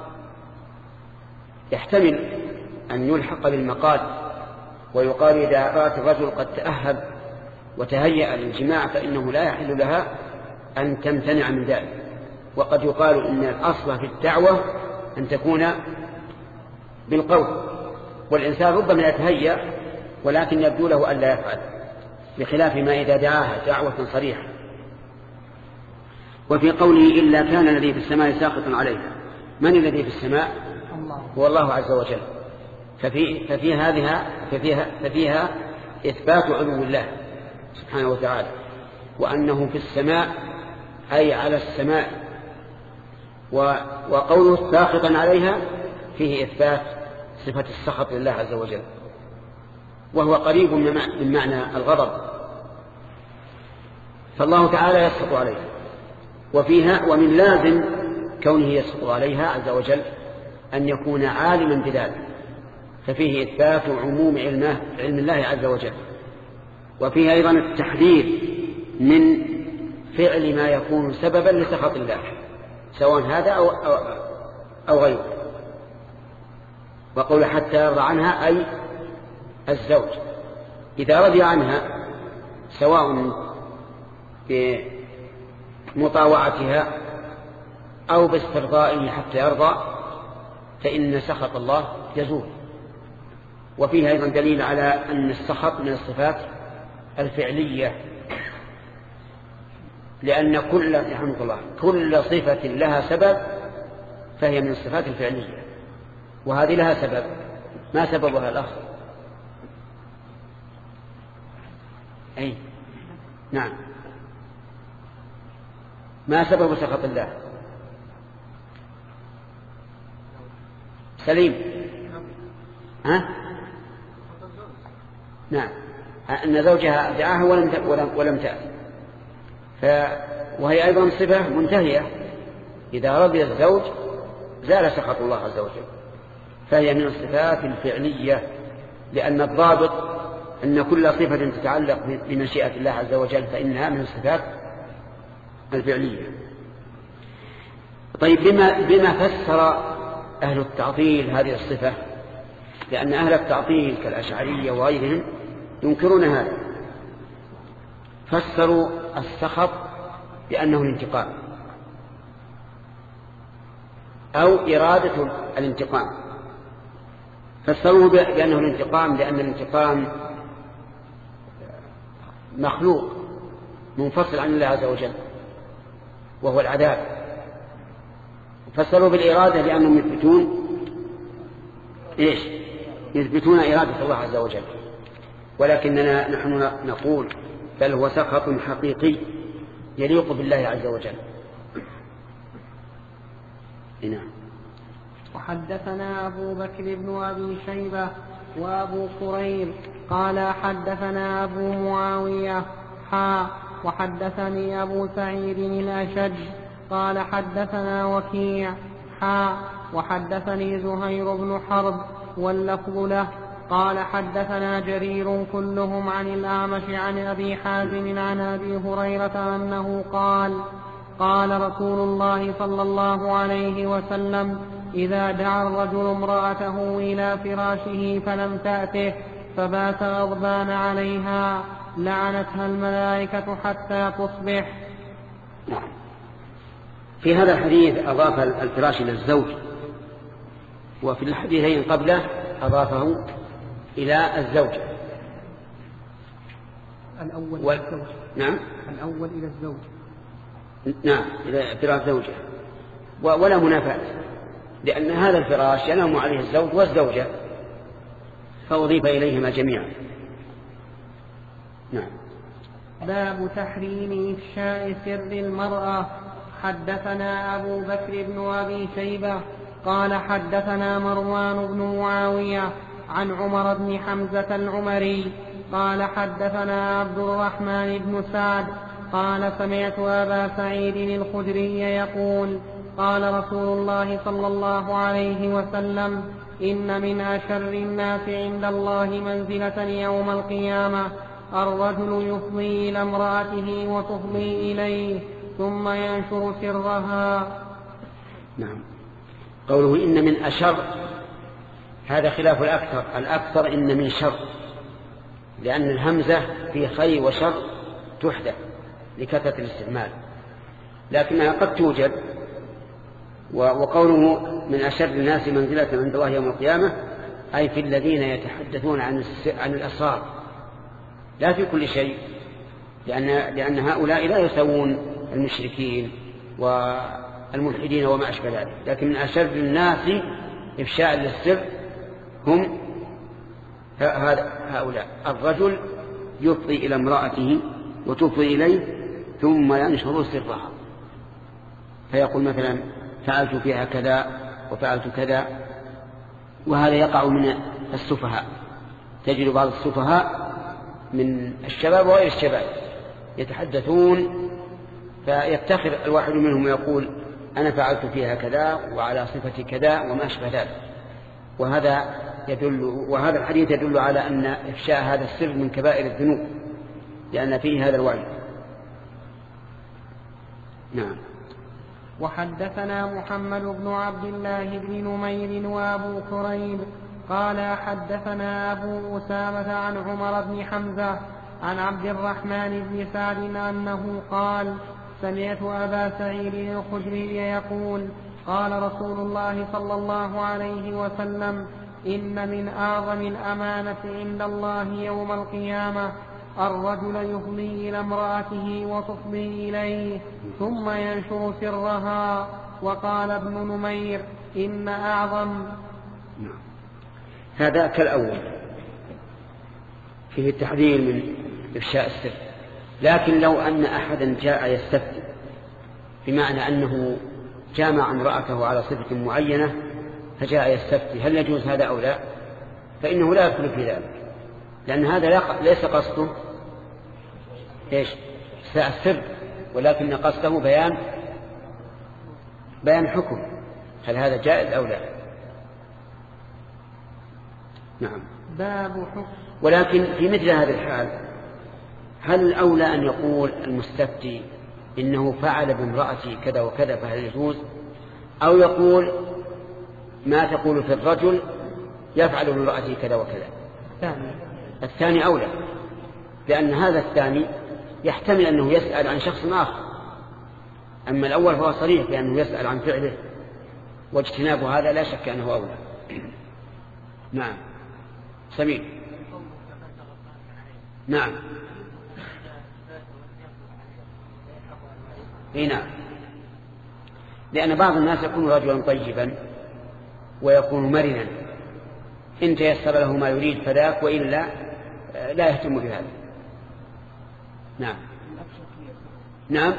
S1: يحتمل أن يلحق بالمقال ويقال إذا رأت الرجل قد تأهب وتهيأ للجماع فإنه لا يحل لها أن تمتنع من ذلك. وقد يقال إن الأصل في الدعوة أن تكون بالقول، والإنسان ربما يتهيأ ولكن يبدو له أن لا يفعل، بخلاف ما إذا دعاها دعوة صريحة. وفي قوله إلا كان الذي في السماء ساقطا عليها، من الذي في السماء؟ هو الله عز وجل. ففي ففي هذه ففيها ففيها إثبات علو الله سبحانه وتعالى، وأنه في السماء أي على السماء. وقوله ساقطا عليها فيه إثبات صفة السخط لله عز وجل، وهو قريب من معنى الغضب، فالله تعالى يسخط عليها. وفيها ومن لازم كونه يسخط عليها عز وجل أن يكون عالما بذلك، ففيه إثبات عموم علمه علم الله عز وجل. وفيه أيضا التحذير من فعل ما يكون سببا لسخط الله، سواء هذا أو, أو, أو غيره. وقول حتى يرضى عنها أي الزوج، إذا رضي عنها سواء بمطاوعتها أو باسترضائه حتى يرضى فإن سخط الله يزول. وفيه أيضا دليل على أن السخط من الصفات الفعلية، لأن كل رحمه الله كل صفة لها سبب فهي من الصفات الفعلية، وهذه لها سبب ما سببها الأخ؟ أي نعم، ما سبب سخط الله؟ سليم. ها؟ نعم، أن زوجها دعاها ولم ولم تأتي، وهي أيضا صفة منتهية، إذا رضي الزوج زال سخط الله عز وجل، فهي من الصفات الفعلية، لأن الضابط أن كل صفة تتعلق بمشيئة الله عز وجل فإنها من الصفات الفعلية. طيب، بما, بما فسر أهل التعطيل هذه الصفة؟ لأن أهل التعطيل كالأشعرية وغيرهم ينكرون هذا، فسروا السخط بأنه الانتقام أو إرادة الانتقام. فسروه بأنه الانتقام لأن الانتقام مخلوق منفصل عن الله عز وجل وهو العذاب. فسروا بالإرادة لأنهم يثبتون إيش؟ يثبتون إرادة الله عز وجل، ولكننا نحن نقول بل هو سخط حقيقي يليق بالله عز وجل. نعم.
S2: وحدثنا أبو بكر بن أبي شيبة وأبو كريب قال حدثنا أبو معاوية حا وحدثني أبو سعيد الأشج قال حدثنا وكيع حا وحدثني زهير بن حرب واللفظ له قال حدثنا جرير كلهم عن الأعمش عن أبي حازم عن أبي هريرة أنه قال قال رسول الله صلى الله عليه وسلم إذا دعا الرجل امرأته إلى فراشه فلم تأته فبات غضبان عليها لعنتها الملائكة حتى تصبح.
S1: في هذا الحديث أضاف الفراش إلى الزوج، وفي الحديثين قبله أضافه إلى الزوجة.
S4: الأول
S1: و...
S4: إلى الزوج.
S1: نعم،
S4: الأول إلى الزوج.
S1: نعم، إلى فراش زوجة، ولا منافاة، لأن هذا الفراش ينام عليه الزوج والزوجة، فأضيف إليهما جميعا. نعم.
S2: باب تحريم إفشاء سر المرأة. حدثنا أبو بكر بن أبي شيبة قال حدثنا مروان بن معاوية عن عمر بن حمزة العمري قال حدثنا عبد الرحمن بن سعد قال سمعت أبا سعيد الخدري يقول قال رسول الله صلى الله عليه وسلم إن من أشر الناس عند الله منزلة يوم القيامة الرجل يفضي إلى امرأته وتفضي إليه ثم ينشر سرها.
S1: نعم. قوله إن من أشر هذا خلاف الأكثر، الأكثر إن من شر، لأن الهمزة في خير وشر تحدث لكثرة الاستعمال، لكنها قد توجد. وقوله من أشر الناس منزلة عند الله يوم القيامة أي في الذين يتحدثون عن عن الأسرار، لا في كل شيء، لأن لأن هؤلاء لا يسوون المشركين والملحدين وما أشبه ذلك، لكن من أشر الناس إفشاء للسر هم هؤلاء. الرجل يفضي إلى امرأته وتفضي إليه ثم ينشر سرها، فيقول مثلا فعلت فيها كذا وفعلت كذا. وهذا يقع من السفهاء، تجد بعض السفهاء من الشباب وغير الشباب يتحدثون فيفتخر الواحد منهم ويقول أنا فعلت فيها كذا وعلى صفة كذا وما أشبه ذلك. وهذا يدل وهذا الحديث يدل على أن إفشاء هذا السر من كبائر الذنوب، لأن فيه هذا الوعي. نعم.
S2: وحدثنا محمد بن عبد الله بن نمير وأبو كريب قال حدثنا أبو أسامة عن عمر بن حمزة عن عبد الرحمن بن سعد أنه قال سمعت أبا سعيد الخدري يقول قال رسول الله صلى الله عليه وسلم إن من أعظم الأمانة عند الله يوم القيامة الرجل يفضي إلى امرأته وتفضي إليه ثم ينشر سرها. وقال ابن نمير إن أعظم
S1: هذا كالأول فيه التحذير من إفشاء السر. لكن لو أن أحدا جاء يستفتي بمعنى أنه جامع امرأته على صفة معينة فجاء يستفتي هل يجوز هذا أو لا، فإنه لا يدخل في ذلك، لأن هذا ليس قصده إيش إفشاء السر، ولكن قصده بيان بيان حكم هل هذا جائز أو لا. نعم.
S2: باب حكم.
S1: ولكن في مثل هذه الحال هل الأولى أن يقول المستفتي إنه فعل بامرأتي كذا وكذا فهل يجوز، أو يقول ما تقول في الرجل يفعل بامرأتي كذا وكذا؟
S2: الثاني.
S1: الثاني أولى، لأن هذا الثاني يحتمل أنه يسأل عن شخص آخر، أما الأول فهو صريح بأنه يسأل عن فعله، واجتناب هذا لا شك أنه أولى. نعم. سمير. نعم. اي نعم، لأن بعض الناس يكون رجلا طيبا ويكون مرنا، إن تيسر له ما يريد فذاك، وإلا لا يهتم بهذا. نعم. نعم.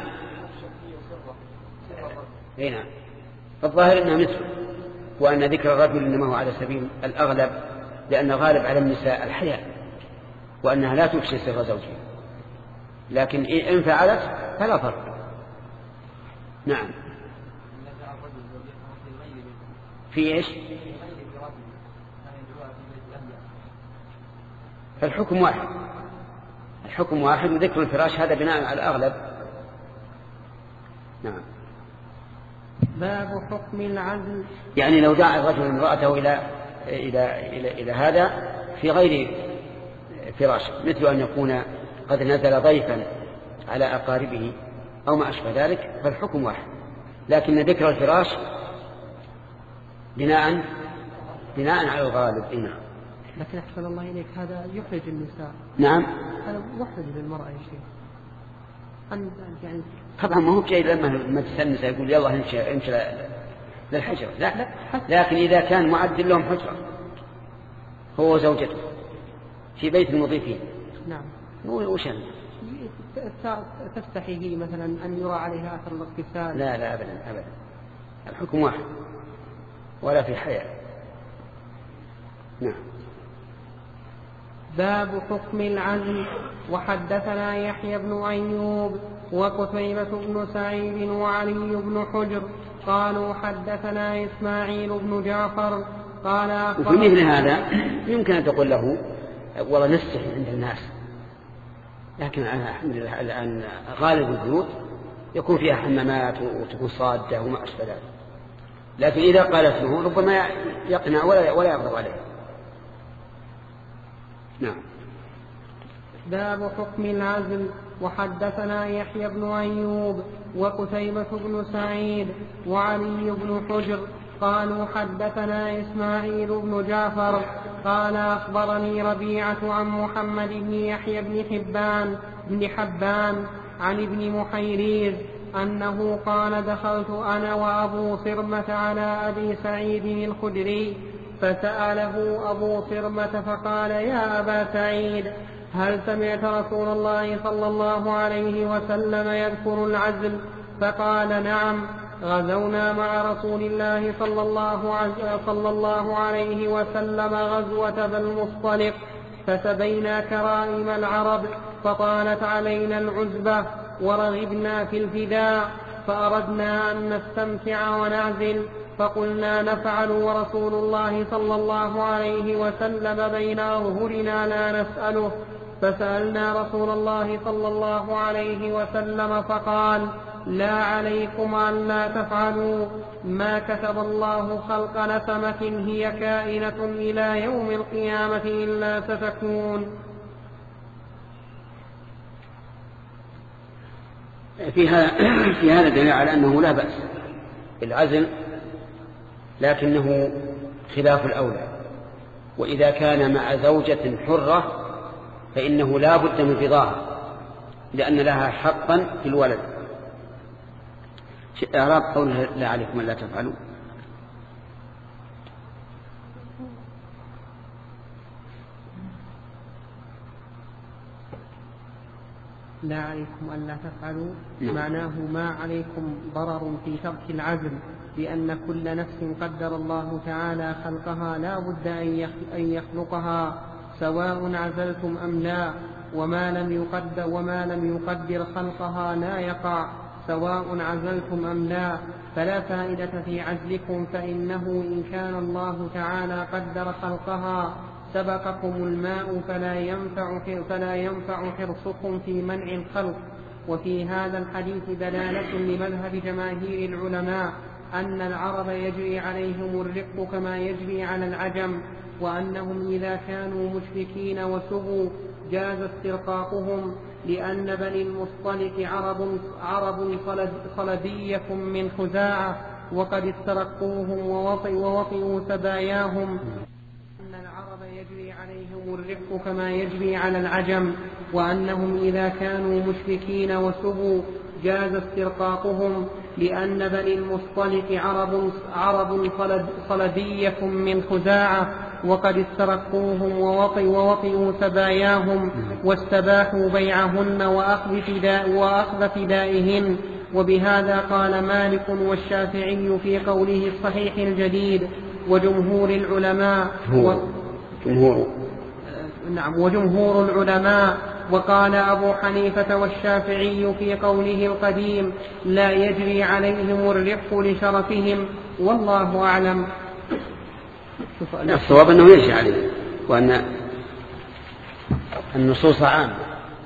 S1: اي نعم. فالظاهر أنها مثله، وأن ذكر الرجل إنما هو على سبيل الأغلب، لأن غالب على النساء الحياء، وأنها لا تفشي سر زوجها، لكن إن فعلت فلا فرق. نعم. في إيش؟ فالحكم واحد، الحكم واحد، وذكر الفراش هذا بناء على الأغلب. نعم.
S2: باب حكم العزل.
S1: يعني لو دعا الرجل امرأته إلى إلى إلى إلى هذا في غير فراش، مثل أن يكون قد نزل ضيفا على أقاربه أو ما أشبه ذلك، فالحكم واحد، لكن ذكر الفراش بناء بناء على الغالب. إيه.
S2: لكن أحسن الله إليك هذا يحرج النساء.
S1: نعم.
S2: هذا محرج للمرأة يا شيخ. يعني
S1: طبعا ما هو جيد لما تسنس يقول يلا امشي امشي للحجرة، لا.
S2: لا.
S1: لكن إذا كان معد لهم حجرة هو وزوجته في بيت المضيفين.
S2: نعم.
S1: وش
S2: تستحي هي مثلا أن يرى عليها أثر الاغتسال؟
S1: لا لا أبدا أبدا، الحكم واحد ولا في حياة. نعم.
S2: باب حكم العزل. وحدثنا يحيى بن أيوب وقتيبة بن سعيد وعلي بن حجر قالوا حدثنا إسماعيل بن جعفر قال
S1: وفي مثل هذا يمكن أن تقول له والله نستحي عند الناس، لكن الحمد لله الآن غالب البيوت يكون فيها حمامات وتكون صادة وما أشبه ذلك، لكن إذا قالت له ربما يقنع ولا ولا يغضب عليه. نعم.
S2: باب حكم العزل. وحدثنا يحيى بن أيوب وقتيبة بن سعيد وعلي بن حجر قالوا حدثنا إسماعيل بن جعفر قال أخبرني ربيعة عن محمد بن يحيى بن حبان بن حبان عن ابن محيريز أنه قال دخلت أنا وأبو صرمة على أبي سعيد الخدري فسأله أبو صرمة فقال يا أبا سعيد هل سمعت رسول الله صلى الله عليه وسلم يذكر العزل؟ فقال نعم، غزونا مع رسول الله صلى الله, صلى الله عليه وسلم غزوة ذي المصطلق فسبينا كرائم العرب فطالت علينا العزبة ورغبنا في الفداء فأردنا أن نستمتع ونعزل فقلنا نفعل ورسول الله صلى الله عليه وسلم بين أظهرنا لا نسأله فسألنا رسول الله صلى الله عليه وسلم فقال لا عليكم أن لا تفعلوا ما كتب الله خلق نسمة هي كائنة إلى يوم القيامة إلا ستكون.
S1: في هذا في هذا دليل على أنه لا بأس بالعزل، لكنه خلاف الأولى، وإذا كان مع زوجة حرة فإنه لا بد من رضاها لأن لها حقا في الولد. إعراب قوله لا عليكم أن لا تفعلوا
S2: لا عليكم ألا تفعلوا
S1: نعم.
S2: معناه ما عليكم ضرر في ترك العزل، لأن كل نفس قدر الله تعالى خلقها لا بد أن يخلقها سواء عزلتم أم لا، وما لم يقدر, وما لم يقدر خلقها لا يقع سواء عزلتم أم لا، فلا فائدة في عزلكم، فإنه إن كان الله تعالى قدر خلقها سبقكم الماء فلا ينفع, فلا ينفع حرصكم في منع الخلق. وفي هذا الحديث دلالة لمذهب جماهير العلماء أن العرب يجري عليهم الرق كما يجري على العجم، وأنهم إذا كانوا مشركين وسبوا جاز استرقاقهم، لأن بني المصطلق عرب, عرب صلدية من خزاعة وقد استرقوهم ووطئوا سباياهم. أن العرب يجري عليهم الرق كما يجري على العجم، وأنهم إذا كانوا مشركين وسبوا جاز استرقاقهم، لأن بني المصطلق عرب, عرب صلدية من خزاعة وقد استرقوهم ووطئوا سباياهم واستباحوا بيعهن وأخذ, فداء وأخذ فدائهن. وبهذا قال مالك والشافعي في قوله الصحيح الجديد وجمهور العلماء و...
S1: جمهور.
S2: نعم وجمهور العلماء. وقال أبو حنيفة والشافعي في قوله القديم لا يجري عليهم الرق لشرفهم، والله أعلم.
S1: الصواب أنه يجري عليهم، وأن النصوص عامة.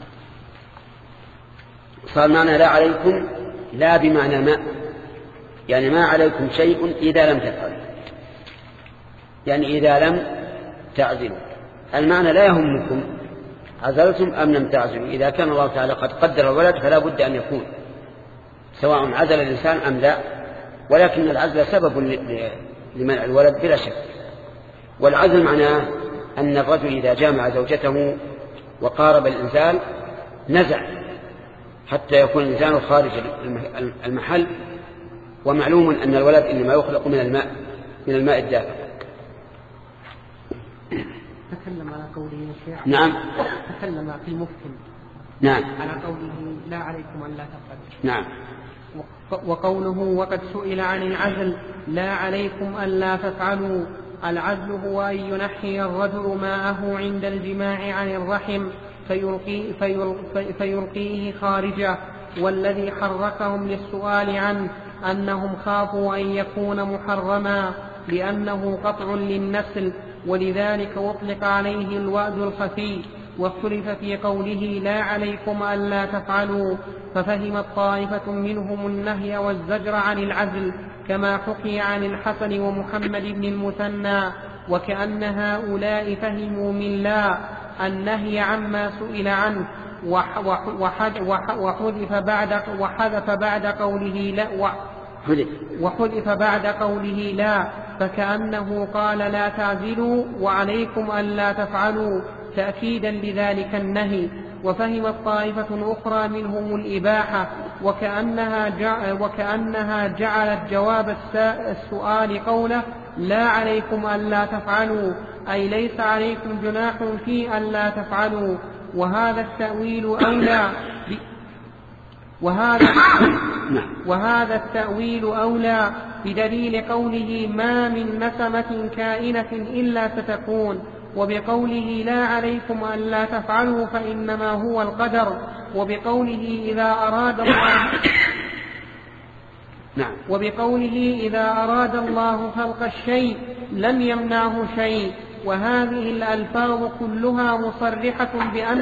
S1: صار معنى لا عليكم لا بمعنى ما، يعني ما عليكم شيء إذا لم تفعلوا، يعني إذا لم تعزلوا. المعنى لا يهمكم عزلتم أم لم تعزلوا، إذا كان الله تعالى قد قدر الولد فلا بد أن يكون، سواء عزل الإنسان أم لا، ولكن العزل سبب لمنع الولد بلا شك. والعزل معناه أن الرجل إذا جامع زوجته وقارب الإنزال نزع حتى يكون الإنسان خارج المحل، ومعلوم أن الولد إنما يخلق من الماء من الماء الدافئ.
S2: تكلم على قوله الشيخ.
S1: نعم.
S2: تكلم في المفهم.
S1: نعم.
S2: على قوله لا عليكم أن لا تفعلوا.
S1: نعم.
S2: وقوله وقد سئل عن العزل لا عليكم أن لا تفعلوا، العزل هو أن ينحي الرجل ماءه عند الجماع عن الرحم فيلقي فيلقي فيلقيه خارجه. والذي حركهم للسؤال عنه أنهم خافوا أن يكون محرما لأنه قطع للنسل، ولذلك أطلق عليه الوأد الخفي. واختلف في قوله لا عليكم أن لا تفعلوا، ففهمت طائفة منهم النهي والزجر عن العزل كما حكي عن الحسن ومحمد بن المثنى، وكأن هؤلاء فهموا من لا النهي عما سئل عنه، وحذف بعد وحذف بعد قوله لا وحذف بعد قوله لا، فكأنه قال لا تعزلوا وعليكم أن لا تفعلوا تأكيدا لذلك النهي. وفهمت طائفة أخرى منهم الإباحة، وكأنها, جع وكأنها جعلت جواب السؤال قوله لا عليكم أن لا تفعلوا، أي ليس عليكم جناح في أن لا تفعلوا. وهذا التأويل أولى وهذا, وهذا التأويل أولى بدليل قوله ما من نسمة كائنة إلا ستكون، وبقوله لا عليكم أن لا تفعلوا فإنما هو القدر، وبقوله إذا أراد الله وبقوله إذا أراد الله خلق الشيء لم يمنعه شيء. وهذه الألفاظ كلها مصرحة بأن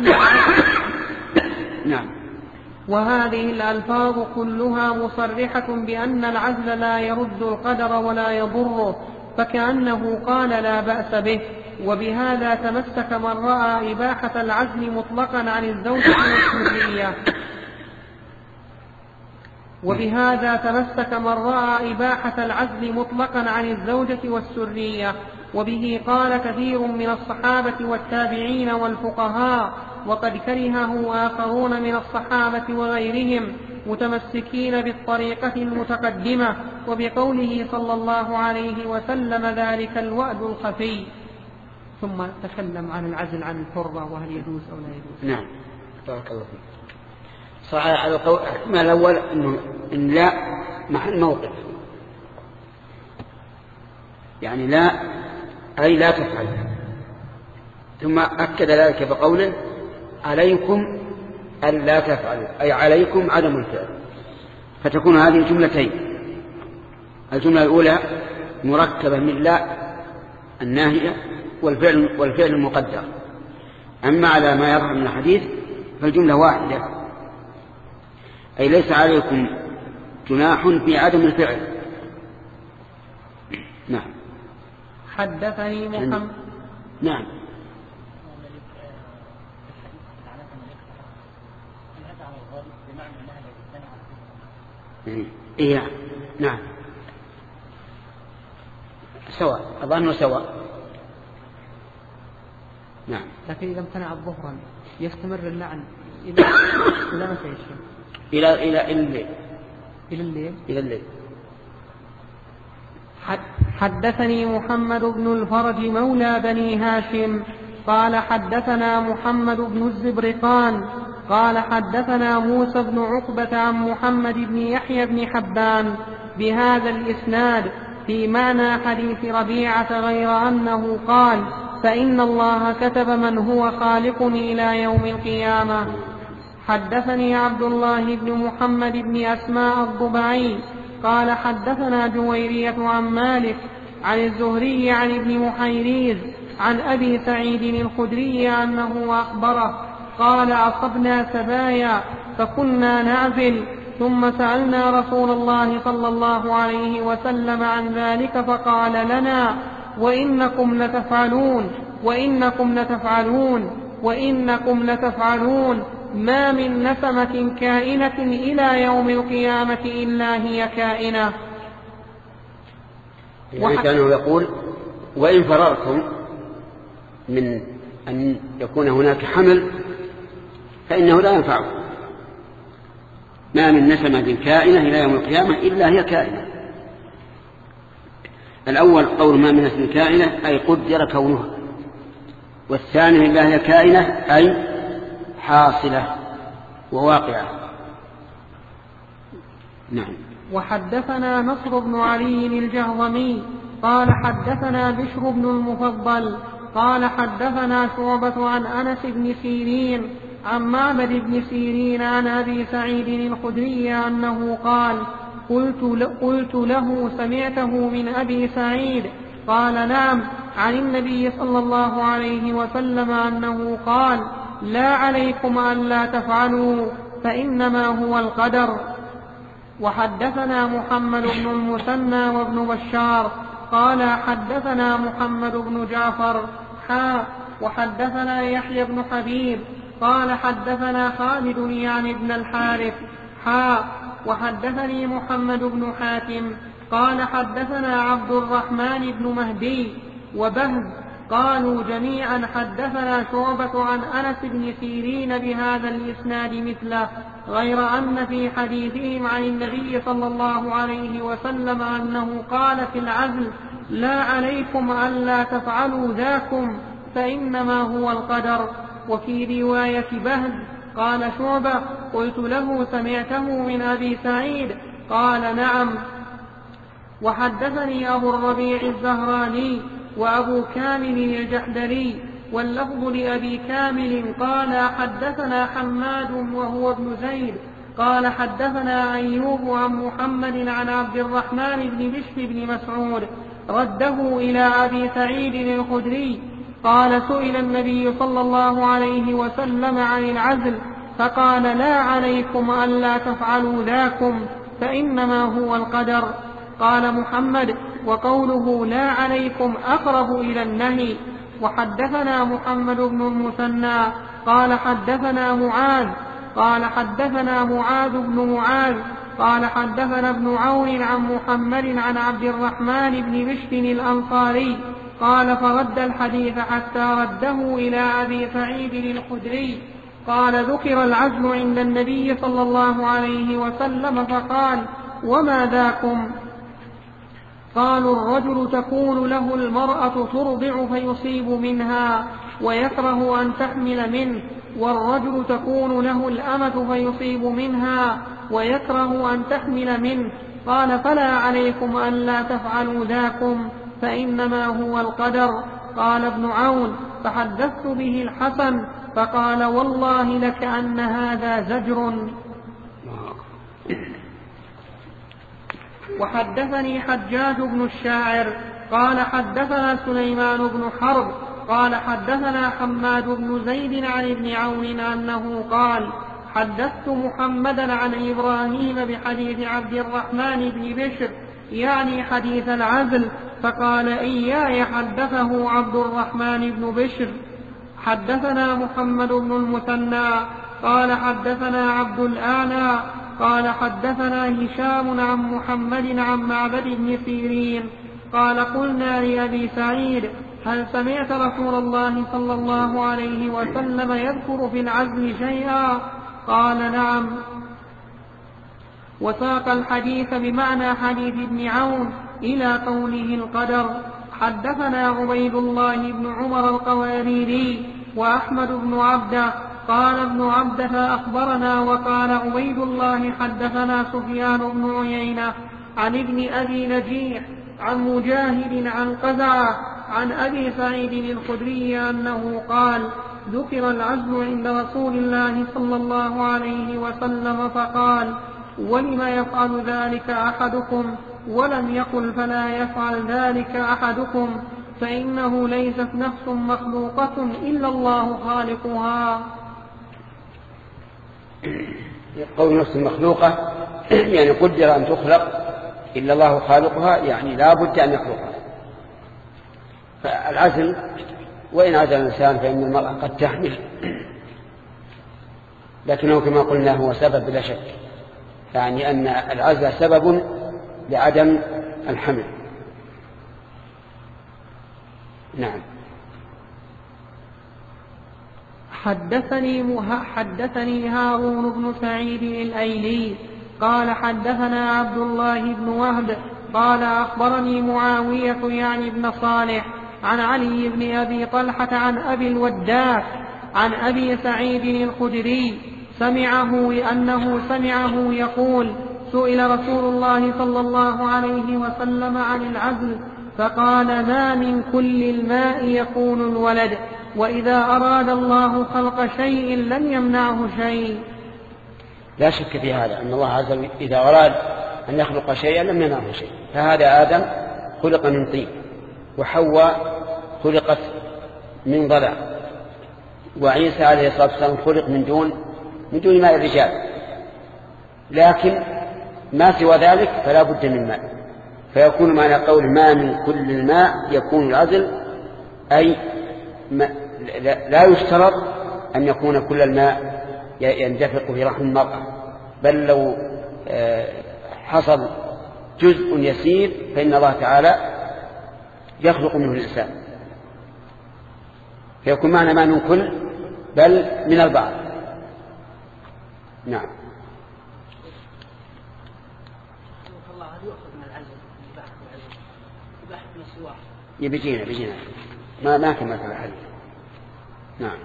S1: نعم
S2: وهذه الألفاظ كلها مصرحة بأن العزل لا يرد القدر ولا يضره، فكأنه قال لا بأس به. وبهذا تمسك من رأى إباحة العزل مطلقا عن الزوجة والسرية وبهذا تمسك من رأى إباحة العزل مطلقا عن الزوجة والسرية. وبه قال كثير من الصحابة والتابعين والفقهاء، وقد كرهه آخرون من الصحابة وغيرهم متمسكين بالطريقة المتقدمة، وبقوله صلى الله عليه وسلم ذلك الوأد الخفي. ثم تكلم عن العزل عن الحرة وهل يجوز أو لا يجوز.
S1: نعم بارك الله فيك. صحيح على القول الأول إنه إن لا مع الموقف، يعني لا أي لا تفعل، ثم أكد ذلك بقوله عليكم أن لا تفعلوا، أي عليكم عدم الفعل. فتكون هذه الجملتين، الجملة الأولى مركبة من لا الناهية والفعل, والفعل المقدر. أما على ما يظهر من الحديث فالجملة واحدة، أي ليس عليكم جناح في عدم الفعل. نعم.
S2: حدثني محمد.
S1: نعم. إيه نعم سواء، أظن سواء. نعم.
S4: لكن إذا امتنع ظهرا يستمر اللعن إلى إلى متى يا شيخ؟
S1: إلى إلى الليل.
S4: إلى الليل.
S1: إلى الليل.
S2: حدثني محمد بن الفرج مولى بني هاشم قال حدثنا محمد بن الزبرقان قال حدثنا موسى بن عقبة عن محمد بن يحيى بن حبان بهذا الإسناد في معنى حديث ربيعة، غير أنه قال فإن الله كتب من هو خالقني إلى يوم القيامة. حدثني عبد الله بن محمد بن أسماء الضبعي قال حدثنا جويرية عن مالك عن الزهري عن ابن محيريز عن أبي سعيد الخدري أنه أخبره قال أصبنا سبايا فكنا نعزل، ثم سألنا رسول الله صلى الله عليه وسلم عن ذلك فقال لنا وإنكم لتفعلون وإنكم لتفعلون وإنكم لتفعلون ما من نسمة كائنة إلى يوم القيامة إلا هي كائنة.
S1: يعني كانوا يقول وإن فررتم من أن يكون هناك حمل فإنه لا ينفعكم، ما من نسمة كائنة إلى يوم القيامة إلا هي كائنة. الأول قول ما من نسمة كائنة أي قدر كونها، والثاني إلا هي كائنة أي حاصلة وواقعة. نعم.
S2: وحدثنا نصر بن علي الجهضمي قال حدثنا بشر بن المفضل قال حدثنا شعبة عن أنس بن سيرين عن معبد بن سيرين عن أبي سعيد الخدري أنه قال قلت, قلت له سمعته من أبي سعيد؟ قال نعم، عن النبي صلى الله عليه وسلم أنه قال لا عليكم أن لا تفعلوا فإنما هو القدر. وحدثنا محمد بن المثنى وابن بشار قال حدثنا محمد بن جعفر حا وحدثنا يحيى بن حبيب قال حدثنا خالد يعني ابن الحارث حا وحدثني محمد بن حاتم قال حدثنا عبد الرحمن بن مهدي وبهز قالوا جميعا حدثنا شعبة عن أنس بن سيرين بهذا الإسناد مثله، غير أن في حديثهم عن النبي صلى الله عليه وسلم أنه قال في العزل لا عليكم ألا تفعلوا ذاكم فإنما هو القدر. وفي رواية بهز قال شعبة قلت له سمعته من أبي سعيد؟ قال نعم. وحدثني أبو الربيع الزهراني وأبو كامل الجحدري واللفظ لأبي كامل قال حدثنا حماد وهو ابن زيد قال حدثنا أيوب عن محمد عن عبد الرحمن بن بشر بن مسعود رده إلى أبي سعيد الخدري قال سئل النبي صلى الله عليه وسلم عن العزل فقال لا عليكم ألا تفعلوا ذاكم فإنما هو القدر. قال محمد وقوله لا عليكم أقرب إلى النهي. وحدثنا محمد بن المثنى قال حدثنا معاذ قال حدثنا معاذ بن معاذ قال حدثنا ابن عون عن محمد عن عبد الرحمن بن بشر الأنصاري قال فرد الحديث حتى رده إلى أبي سعيد الخدري قال ذكر العزل عند النبي صلى الله عليه وسلم فقال وما ذاكم؟ قالوا الرجل تكون له المرأة ترضع فيصيب منها ويكره أن تحمل منه، والرجل تكون له الأمة فيصيب منها ويكره أن تحمل منه. قال فلا عليكم أن لا تفعلوا ذاكم فإنما هو القدر. قال ابن عون فحدثت به الحسن فقال والله لكأن هذا زجر. وحدثني حجاج بن الشاعر قال حدثنا سليمان بن حرب قال حدثنا حماد بن زيد عن ابن عون أنه قال حدثت محمدا عن إبراهيم بحديث عبد الرحمن بن بشر يعني حديث العزل، فقال إياي حدثه عبد الرحمن بن بشر. حدثنا محمد بن المثنى قال حدثنا عبد الآلى قال حدثنا هشام عن محمد عن معبد بن سيرين قال قلنا لأبي سعيد هل سمعت رسول الله صلى الله عليه وسلم يذكر في العزل شيئا؟ قال نعم. وساق الحديث بمعنى حديث ابن عون إلى قوله القدر. حدثنا عبيد الله بن عمر القواريري وأحمد بن عبده قال ابن عبده أخبرنا وقال عبيد الله حدثنا سفيان بن عيينة عن ابن أبي نجيح عن مجاهد عن قزعة عن أبي سعيد الخدري أنه قال ذكر العزل عند رسول الله صلى الله عليه وسلم فقال ولم يفعل ذلك أحدكم؟ ولم يقل فلا يفعل ذلك أحدكم فإنه ليست نفس مخلوقة إلا الله خالقها.
S1: قول نفس مخلوقة يعني قدر أن تخلق إلا الله خالقها، يعني لا بد أن يخلقها. فالعزل وإن عزل الإنسان فإن المرأة قد تحمل، لكنه كما قلنا هو سبب بلا شك، يعني أن العزل سبب لعدم الحمل. نعم.
S2: حدثني, مه... حدثني هارون بن سعيد الأيلي قال حدثنا عبد الله بن وهب قال أخبرني معاوية يعني بن صالح عن علي بن أبي طلحة عن أبي الوداك عن أبي سعيد الخدري سمعه أنه سمعه يقول سئل رسول الله صلى الله عليه وسلم عن العزل فقال ما من كل الماء يكون الولد، وإذا أراد الله خلق شيء لم يمنعه شيء.
S1: لا شك في هذا أن الله عز وجل إذا أراد أن يخلق شيئا لم يمنعه شيء. فهذا آدم خلق من طين، وحواء خلقت من ضلع، وعيسى عليه الصلاة والسلام خلق من دون من دون ماء الرجال، لكن ما سوى ذلك فلا بد من ماء. فيكون معنى قول ما من كل الماء يكون العزل أي لا يشترط أن يكون كل الماء يندفق في رحم المرأة، بل لو حصل جزء يسير فإن الله تعالى يخلق منه الإنسان، فيكون معنى ما من كل بل من البعض. نعم. يبجينا بجينا ما ما كما في الحديث. نعم.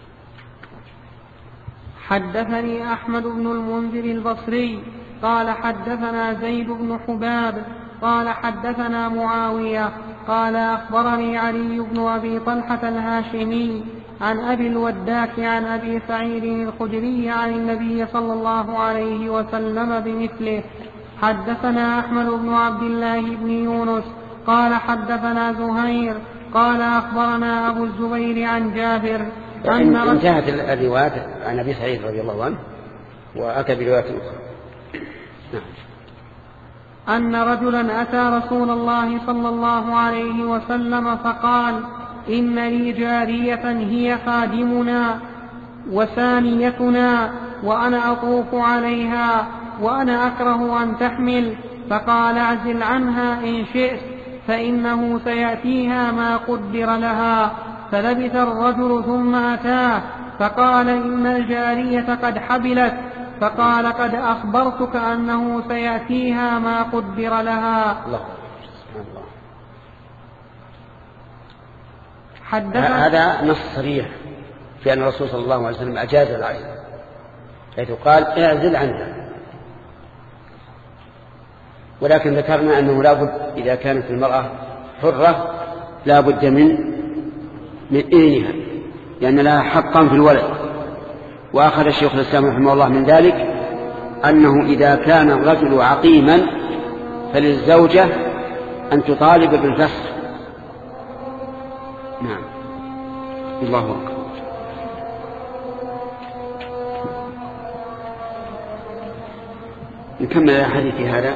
S2: حدثني أحمد بن المنذر البصري قال حدثنا زيد بن حباب قال حدثنا معاوية قال أخبرني علي بن أبي طلحة الهاشمي عن أبي الوداك عن أبي سعيد الخدري عن النبي صلى الله عليه وسلم بمثله. حدثنا أحمد بن عبد الله بن يونس قال حدثنا زهير قال أخبرنا أبو الزبير عن جابر
S1: أن انتهت الروايات عن أبي سعيد رضي الله عنه وأتى بروايات أخرى. نعم.
S2: أن رجلا أتى رسول الله صلى الله عليه وسلم فقال إن لي جارية هي خادمنا وثانيتنا وأنا أطوف عليها وأنا أكره أن تحمل، فقال اعزل عنها إن شئت فإنه سيأتيها ما قدر لها. فلبث الرجل ثم أتاه فقال إن الجارية قد حبلت، فقال قد أخبرتك أنه سيأتيها ما قدر لها.
S1: الله. هذا نص صريح في أن الرسول صلى الله عليه وسلم أجاز العزل، حيث قال اعزل عنها. ولكن ذكرنا أنه لا بد إذا كانت المرأة حرة لا بد من من إذنها، لأن لها حقا في الولد. وأخذ الشيخ الإسلام رحمه الله من ذلك أنه إذا كان الرجل عقيما فللزوجة أن تطالب بالفسخ. نعم. الله أكبر. نكمل الحديث هذا.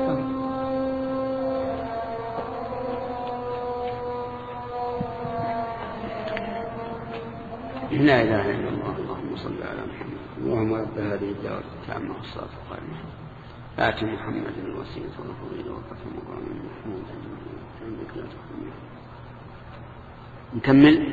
S1: لا إله إلا الله. اللهم صل على محمد. اللهم رب هذه الدعوة التامة والصلاة القائمة آت محمد الوسيلة والفضيلة وكفى مقام محمود عندك لا تحمل. نكمل.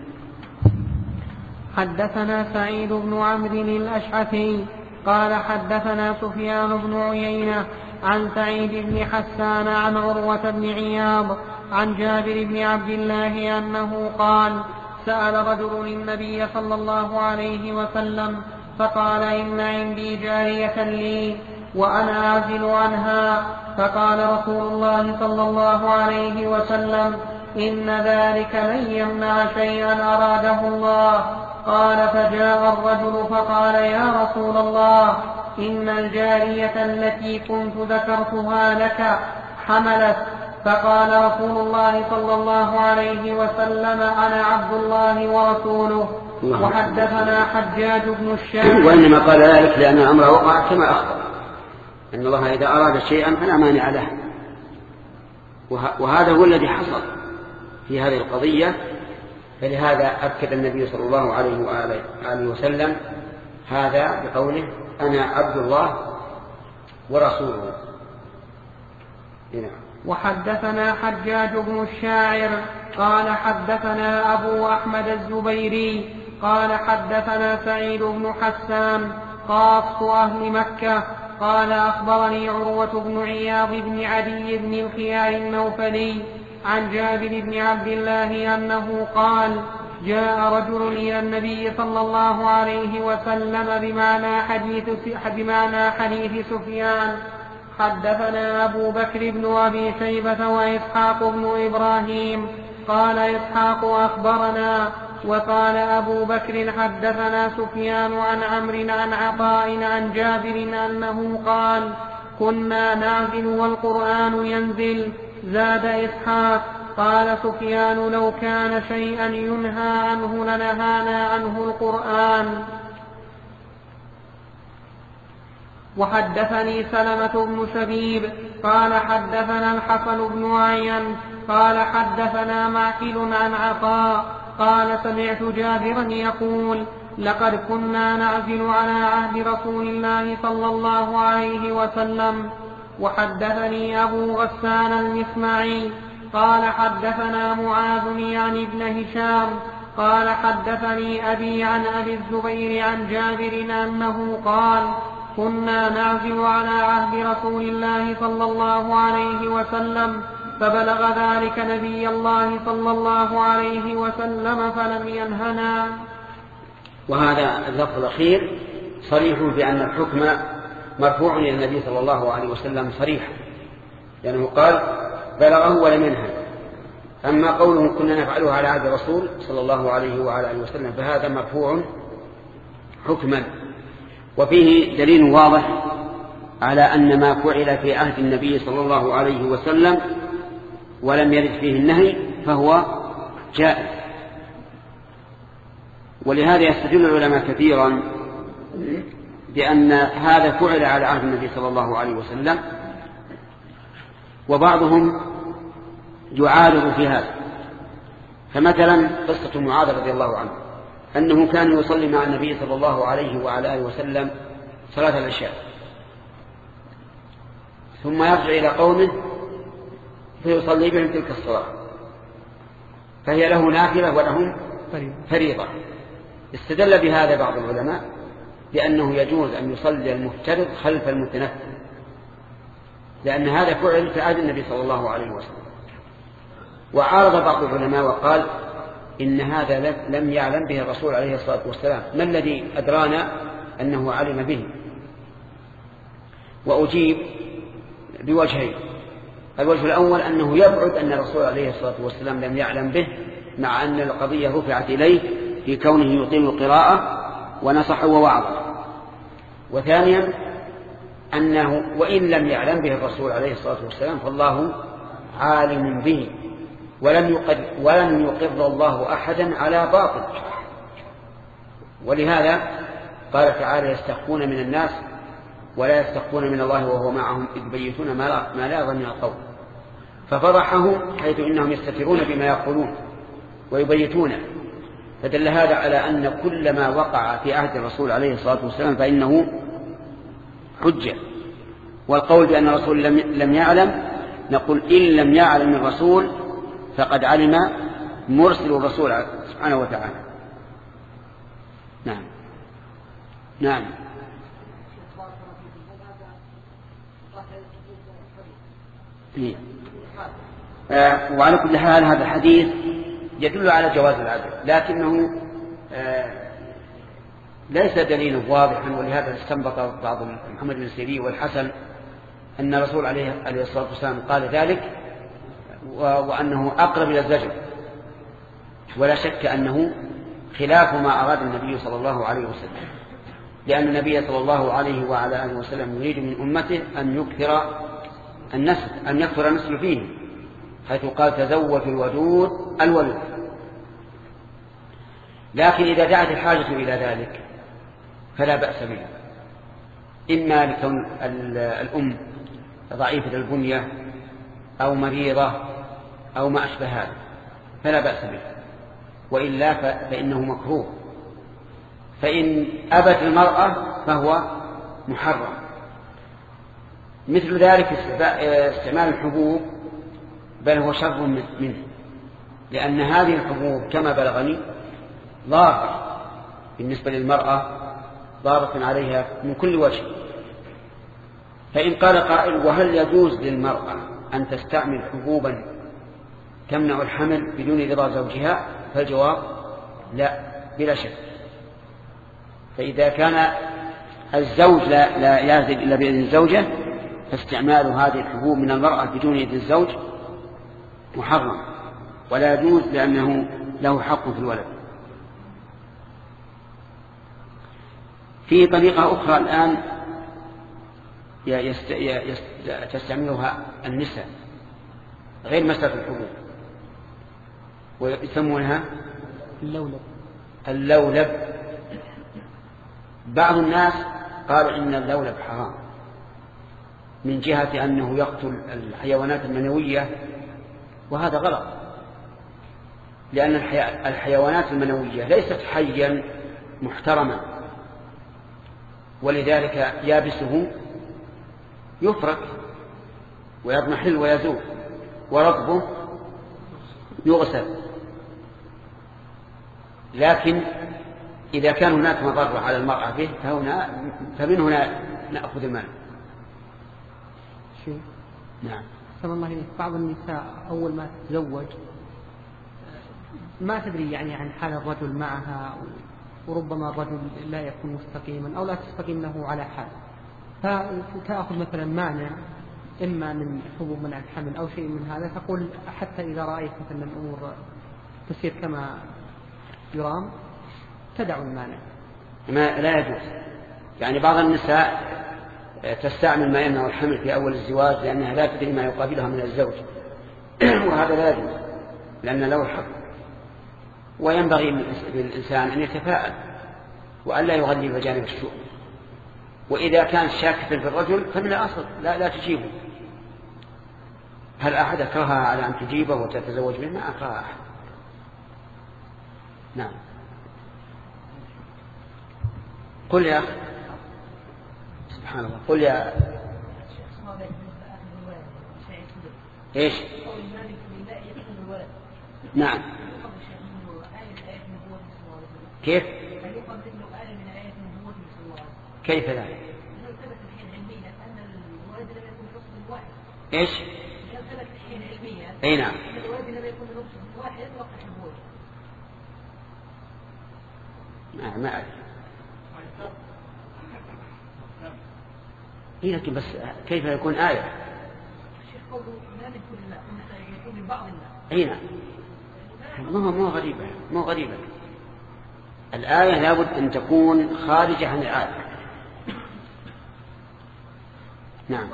S2: حدثنا سعيد بن عمرو الأشعثي قال حدثنا سفيان بن عيينة عن سعيد بن حسان عن عروة بن عياض عن جابر بن عبد الله أنه قال سأل رجل النبي صلى الله عليه وسلم فقال إن عندي جارية لي وأنا أعزل عنها، فقال رسول الله صلى الله عليه وسلم إن ذلك لن يمنع شيئا أراده الله. قال فجاء الرجل فقال يا رسول الله إن الجارية التي كنت ذكرتها لك حملت. فقال رسول الله صلى الله عليه وسلم أنا عبد الله ورسوله. وحدثنا حجاج بن الشام.
S1: وإنما قال ذلك لأن الأمر وقع كما أخبر أن الله إذا أراد شيئا فلا مانع له، وهذا هو الذي حصل في هذه القضية. فلهذا أكد النبي صلى الله عليه وآله وسلم هذا بقوله أنا عبد الله ورسوله. نعم.
S2: وحدثنا حجاج بن الشاعر قال حدثنا أبو أحمد الزبيري قال حدثنا سعيد بن حسان قاص أهل مكة قال أخبرني عروة بن عياض بن عدي بن الخيار النوفلي عن جابر بن عبد الله أنه قال جاء رجل إلى النبي صلى الله عليه وسلم بمعنى حديث, بمعنى حديث سفيان. حدثنا أبو بكر بن أبي شيبة وإسحاق بن إبراهيم قال إسحاق أخبرنا وقال أبو بكر حدثنا سفيان عن عمرو عن عطاء عن جابر أنه قال كنا نعزل والقرآن ينزل. زاد إسحاق قال سفيان لو كان شيئا ينهى عنه لنهانا عنه القرآن. وحدثني سلمة بن شبيب قال حدثنا الحسن بن عيان قال حدثنا معقل عن عطاء قال سمعت جابرا يقول لقد كنا نعزل على عهد رسول الله صلى الله عليه وسلم. وحدثني أبو غسان المسمعي قال حدثنا معاذ يعني ابن هشام قال حدثني أبي عن أبي الزبير عن جابر أنه قال كنا نعزل على عهد رسول الله صلى الله عليه وسلم فبلغ ذلك نبي الله صلى الله عليه وسلم فلم ينهنا.
S1: وهذا اللفظ الأخير صريح بأن الحكم مرفوع إلى النبي صلى الله عليه وسلم صريح، لأنه قال بلغه ولم ينهى. أما قوله كنا نفعله على عهد الرسول صلى الله عليه وعلى آله وسلم فهذا مرفوع حكما. وفيه دليل واضح على أن ما فعل في عهد النبي صلى الله عليه وسلم ولم يرد فيه النهي فهو جائز. ولهذا يستدل العلماء كثيرا بأن هذا فعل على عهد النبي صلى الله عليه وسلم، وبعضهم يعارض في هذا. فمثلا قصة معاذ رضي الله عنه أنه كان يصلي مع النبي صلى الله عليه وعلى آله وسلم صلاة العشاء ثم يرجع إلى قومه فيصلي بهم تلك الصلاة، فهي له نافلة ولهم فريضة. استدل بهذا بعض العلماء بأنه يجوز أن يصلي المفترض خلف المتنفل، لأن هذا فعل في عهد النبي صلى الله عليه وسلم. وعارض بعض العلماء وقال إن هذا لم يعلم به الرسول عليه الصلاة والسلام، ما الذي أدرانا أنه علم به؟ وأجيب بوجهين. الوجه الأول أنه يبعد أن الرسول عليه الصلاة والسلام لم يعلم به، مع أن القضية رفعت إليه في كونه يطيل القراءة ونصح ووعظ. وثانيا أنه وإن لم يعلم به الرسول عليه الصلاة والسلام فالله عالم به، ولن يقر, ولن يقر الله أحدا على باطل. ولهذا قال تعالى يستخفون من الناس ولا يستخفون من الله وهو معهم إذ يبيتون ما لا يرضى من القول، ففضحهم حيث إنهم يستترون بما يقولون ويبيتون. فدل هذا على أن كل ما وقع في عهد الرسول عليه الصلاة والسلام فإنه حجة. والقول بأن الرسول لم يعلم نقول إن لم يعلم الرسول فقد علم مرسل الرسول سبحانه وتعالى. نعم نعم. آه وعلى كل حال هذا الحديث يدل على جواز العدل، لكنه آه ليس دليله واضحا، ولهذا استنبط بعض محمد بن سيرين والحسن أن الرسول عليه الصلاة والسلام قال ذلك وأنه أقرب إلى الزجر، ولا شك أنه خلاف ما أراد النبي صلى الله عليه وسلم، لأن النبي صلى الله عليه وعلى آله وسلم يريد من أمته أن يكثر النسل أن يكثر النسل فيه، حيث قال تزوج الودود الولد. لكن إذا دعت الحاجة إلى ذلك فلا بأس به، إما لكون الأم ضعيفة البنية أو مريضة أو ما أشبه هذا فلا بأس به، وإلا فإنه مكروه. فإن أبت المرأة فهو محرم. مثل ذلك استعمال الحبوب، بل هو شر منه، لأن هذه الحبوب كما بلغني ضارة بالنسبة للمرأة، ضارة عليها من كل وجه. فإن قال قائل وهل يجوز للمرأة أن تستعمل حبوبا تمنع الحمل بدون رضا زوجها؟ فالجواب لا بلا شك. فإذا كان الزوج لا, لا يزد إلا بإذن الزوجة فاستعمال هذه الحبوب من المرأة بدون إذن الزوج محرم ولا يجوز، لأنه له حق في الولد. في طريقة أخرى الآن يست... يست... تستعملها النساء غير مسألة الحبوب، ويسمونها
S4: اللولب.
S1: اللولب. بعض الناس قال إن اللولب حرام من جهة أنه يقتل الحيوانات المنوية، وهذا غلط، لأن الحي... الحيوانات المنوية ليست حيا محترما، ولذلك يابسه يفرك ويضمحل ويزول، ورطبه يغسل. لكن إذا كان هناك مضرة على المرأة به فهنا فمن هنا نأخذ المال.
S4: شو؟
S1: نعم.
S4: سبحان الله إليك، بعض النساء أول ما تتزوج ما تدري يعني عن حال الرجل معها، وربما الرجل لا يكون مستقيما أو لا تستقيم له على حال، فتأخذ مثلا مانع إما من حبوب منع الحمل أو شيء من هذا، تقول حتى إذا رأيت مثلا الأمور تسير كما يرام تدع المانع.
S1: ما لا يجوز. يعني بعض النساء تستعمل ما يمنع الحمل في أول الزواج لأنها لا تدري ما يقابلها من الزوج وهذا لا يجوز، لأن له الحق. وينبغي للإنسان أن يتفاءل وأن لا يغلب جانب السوء. وإذا كان شاكا في الرجل فمن الأصل لا, لا تجيبه. هل أحد أكرهها على أن تجيبه وتتزوج به؟ ما أكرهها أحد. نعم. قل يا أخي. سبحان الله. قل يا إيش؟ نعم. كيف؟ كيف ذلك؟ إيش؟ أي نعم. ما ما أعرف. إيه لكن بس كيف يكون آية؟
S3: الشيخ قوله لا من كل الله يكون من بعض الله.
S1: أي نعم. مو مو غريبة مو غريبة. الآية لابد أن تكون خارجة عن العادة. نعم.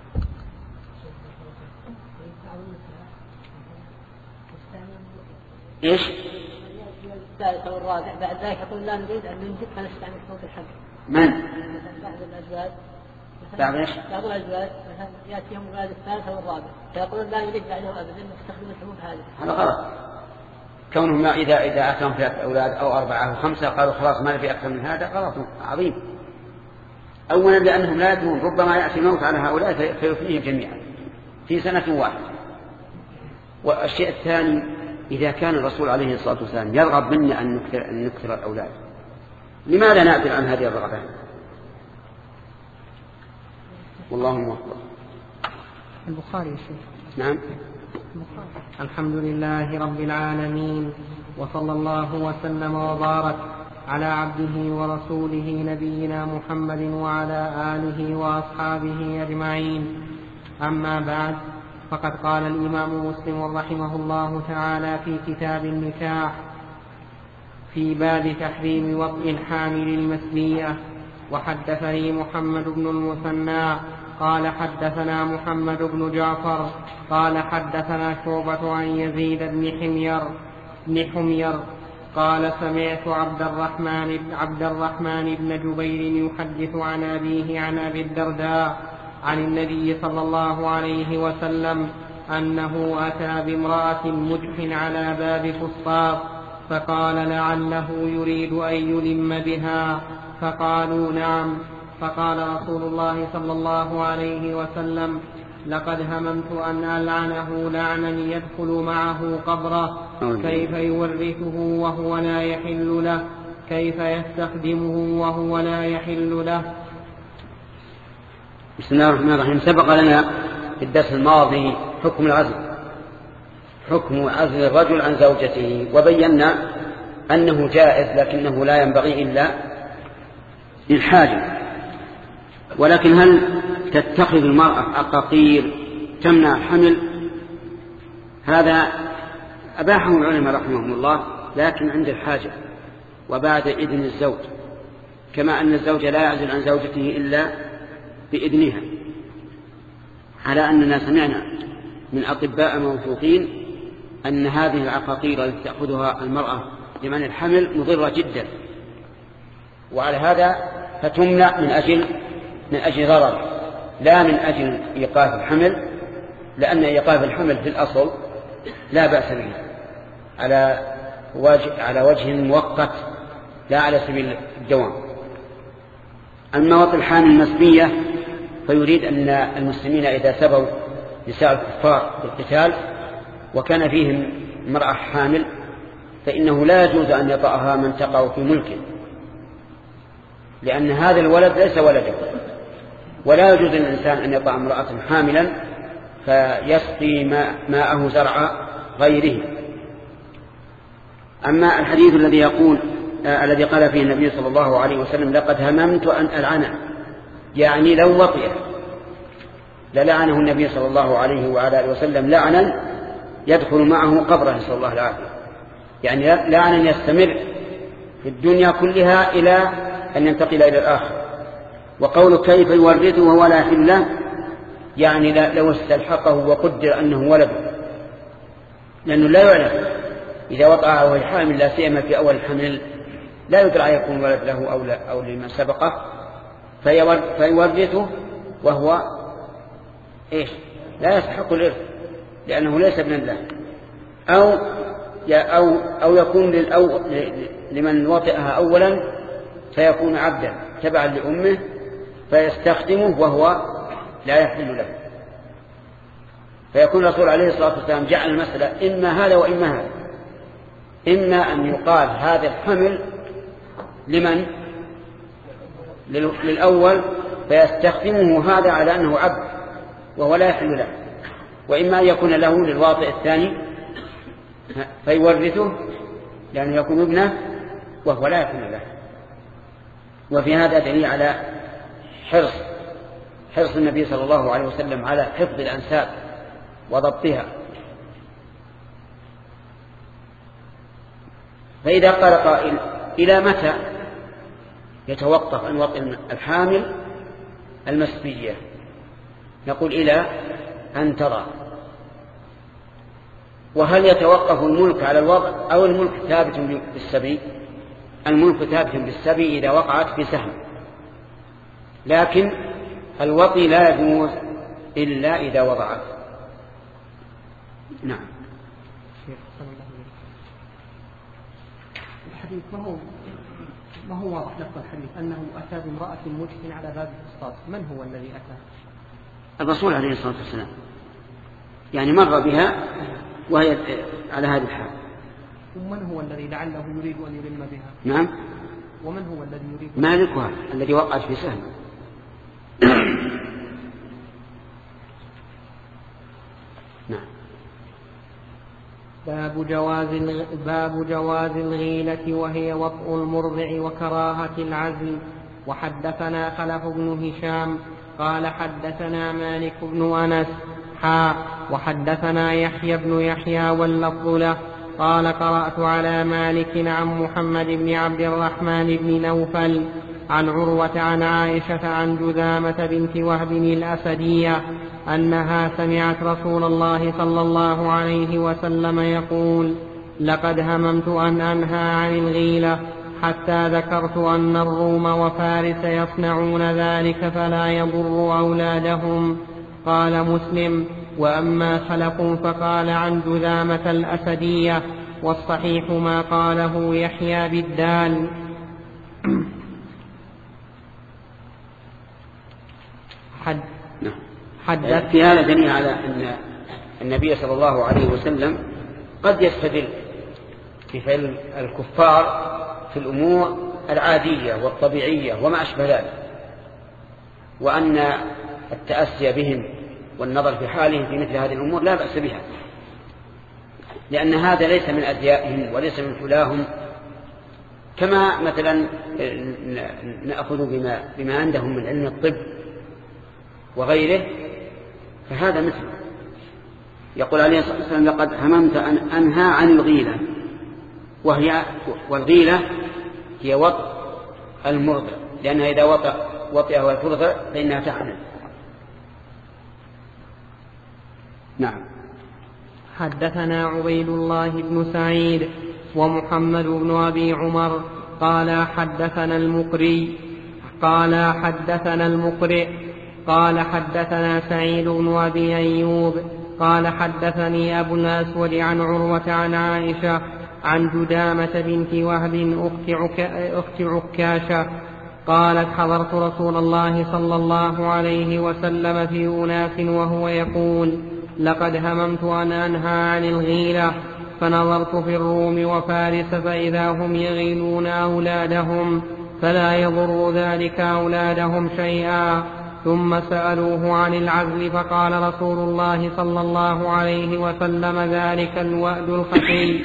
S1: إيش؟
S3: الثالث أو الرابع بعد ذلك يقول لا نريد أن ننجب فنستعمل صوت الحمل.
S1: من؟
S3: بعض الأزواج.
S1: بعض إيش؟
S3: بعض الأزواج مثلا يأتيهم الولد الثالث أو الرابع فيقولون لا نريد بعده أبدا نستخدم الحبوب هذه.
S1: هذا غلط. كونهم إذا إذا أتهم ثلاثة أولاد أو أربعة أو خمسة قالوا خلاص ما في أكثر من هذا غلط عظيم. أولا لأنهم لا يدرون ربما يأتي الموت على هؤلاء فيفنيهم جميعا في سنة واحدة. والشيء الثاني إذا كان الرسول عليه الصلاة والسلام يرغب منا أن نكثر, أن نكثر الأولاد لماذا نعدل عن هذه الرغبة؟ والله موفق.
S2: البخاري يا شيخ.
S1: نعم.
S2: البخاري. الحمد لله رب العالمين وصلى الله وسلم وبارك على عبده ورسوله نبينا محمد وعلى آله وأصحابه أجمعين. أما بعد فقد قال الإمام مسلم رحمه الله تعالى في كتاب النكاح في باب تحريم وطئ الحامل المسلية. وحدثني محمد بن المثنى قال حدثنا محمد بن جعفر قال حدثنا شعبة عن يزيد بن حمير بن حمير قال سمعت عبد الرحمن عبد الرحمن بن جبير يحدث عن أبيه عن أبي الدرداء عن النبي صلى الله عليه وسلم أنه أتى بامرأة مجح على باب فسطاط فقال لعله يريد أن يلم بها فقالوا نعم. فقال رسول الله صلى الله عليه وسلم لقد هممت أن ألعنه لعنا يدخل معه قبره كيف يورثه وهو لا يحل له كيف يستخدمه وهو لا يحل له.
S1: بسم الله الرحمن الرحيم. سبق لنا في الدرس الماضي حكم العزل حكم عزل الرجل عن زوجته وبينا أنه جائز لكنه لا ينبغي إلا للحاجة. ولكن هل تتخذ المرأة عقاقير تمنع حمل؟ هذا أباحه العلماء رحمهم الله لكن عند الحاجة وبعد إذن الزوج كما أن الزوج لا يعزل عن زوجته إلا بإذنها على أننا سمعنا من أطباء موثوقين أن هذه العقاقير التي تأخذها المرأة لمنع الحمل مضرة جدا وعلى هذا فتمنع من أجل من أجل ضرر لا من أجل إيقاف الحمل لأن إيقاف الحمل في الأصل لا بأس به على وجه, على وجه مؤقت لا على سبيل الدوام. أما وطئ الحامل المسبية فيريد أن المسلمين إذا سبوا نساء الكفار بالقتال وكان فيهم امرأة حامل فإنه لا يجوز أن يطأها من تقع في ملكه لأن هذا الولد ليس ولده ولا يجوز للإنسان أن يطأ امرأة حاملا فيسقي ماءه زرع غيره. أما الحديث الذي يقول آه الذي قال فيه النبي صلى الله عليه وسلم لقد هممت أن ألعنه يعني لو وطئ للعنه النبي صلى الله عليه وعلى آله وسلم لعنا يدخل معه قبره صلى الله عليه يعني لعنا يستمر في الدنيا كلها إلى أن ينتقل إلى الآخر. وقول كيف يورثه وهو لا يحل له يعني لو استلحقه وقدر أنه ولده لأنه لا يعلم إذا وقع وهو حامل لا سيما في أول الحمل لا يدرى يكون ولد له أو, لا أو لمن سبقه فيورثه وهو إيش لا يستحق الإرث لأنه ليس ابنا له أو أو أو يكون للأو لمن وطئها أولا فيكون عبدا تبعا لأمه فيستخدمه وهو لا يحل له فيكون الرسول عليه الصلاة والسلام جعل المسألة إما هذا وإما هذا إما أن يقال هذا الحمل لمن للأول فيستخدمه هذا على أنه عبد وهو لا يحل له وإما أن يكون له للواطئ الثاني فيورثه لأنه يكون ابنه وهو لا يكون له. وفي هذا دليل على حرص حرص النبي صلى الله عليه وسلم على حفظ الأنساب وضبطها. فإذا قال قائل إلى متى يتوقف أن وطئ الحامل المسبية؟ نقول إلى أن ترى. وهل يتوقف الملك على الوضع أو الملك ثابت بالسبي؟ الملك ثابت بالسبي إذا وقعت في سهم، لكن الوطي لا يجوز إلا إذا وضعت. نعم.
S4: الحديث ما هو ما هو واضح لفظ الحديث أنه أتى بامرأة مجد على باب الفسطاط، من هو الذي أتى؟
S1: الرسول عليه الصلاة والسلام، يعني مر بها وهي على هذه الحال.
S4: ومن هو الذي لعله يريد أن يلم بها؟
S1: نعم.
S4: ومن هو الذي يريد؟
S1: مالكها الذي وقعت في سهم. نعم.
S2: باب جواز باب جواز الغيلة وهي وطء المرضع وكراهة العزل. وحدثنا خلف بن هشام قال حدثنا مالك بن أنس حا وحدثنا يحيى بن يحيى واللفظ له قال قرأت على مالك عن محمد بن عبد الرحمن بن نوفل عن عروة عن عائشة عن جذامة بنت وهب الأسدية أنها سمعت رسول الله صلى الله عليه وسلم يقول: لقد هممت أن أنهى عن الغيلة حتى ذكرت أن الروم وفارس يصنعون ذلك فلا يضر أولادهم. قال مسلم: وأما خلق فقال عن جذامة الأسدية، والصحيح ما قاله يحيى بالدال. حد
S1: حدث في هذا دليل على أن النبي صلى الله عليه وسلم قد يستدل بفعل الكفار في الأمور العادية والطبيعية وما أشبه ذلك، وأن التأسي بهم والنظر في حالهم في مثل هذه الأمور لا بأس بها، لأن هذا ليس من أزيائهم وليس من حلاهم، كما مثلا نأخذ بما, بما عندهم من علم الطب وغيره، فهذا مثل يقول عليه الصلاة والسلام: لقد هممت أن أنهى عن الغيلة، وهي والغيلة هي وطء المرضع، لأنها إذا وطئ وطئها والفرضع فإنها تحمل. نعم.
S2: حدثنا عبيد الله بن سعيد ومحمد بن أبي عمر قال حدثنا المقري قال حدثنا المقرئ قال حدثنا سعيد بن أبي أيوب قال حدثني أبو الأسود عن عروة عن عائشة عن جدامة بنت وهب أخت عكاشة قالت: حضرت رسول الله صلى الله عليه وسلم في أناس وهو يقول: لقد هممت أن أنهى عن الغيلة، فنظرت في الروم وفارس فإذا هم يغيلون أولادهم فلا يضر ذلك أولادهم شيئا. ثم سألوه عن العزل فقال رسول الله صلى الله عليه وسلم: ذلك الوأد الخفي.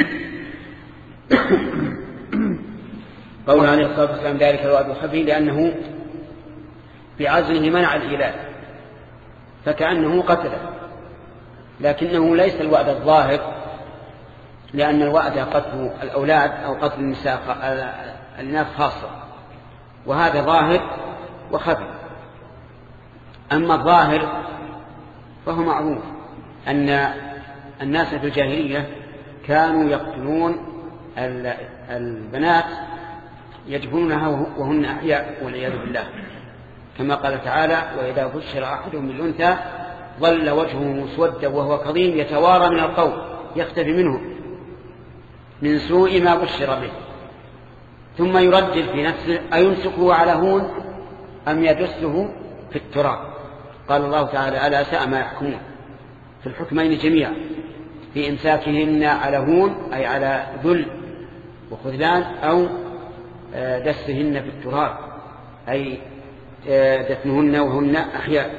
S1: قول عليه الصلاة والسلام ذلك الوأد الخفي لأنه بعزله منع الإيلاد، فكأنه قتله، لكنه ليس الوأد الظاهر، لأن الوأد قتل الأولاد أو قتل النساء الناس خاصة، وهذا ظاهر وخفي. أما الظاهر فهو معروف أن الناس في الجاهلية كانوا يقتلون البنات يجبونها وهن أحياء والعياذ بالله، كما قال تعالى: وإذا بشر أحدهم بالأنثى ظل وجهه مسودا وهو كظيم يتوارى من القوم يختفي منه من سوء ما بشر به، ثم يردد في نفسه: أيمسكه على هون أم يدسه في التراب. قال الله تعالى: ألا ساء ما يحكمون، في الحكمين جميعا، في إمساكهن على هون أي على ذل وخذلان، أو دسهن في التراب أي دفنهن وهن أحياء.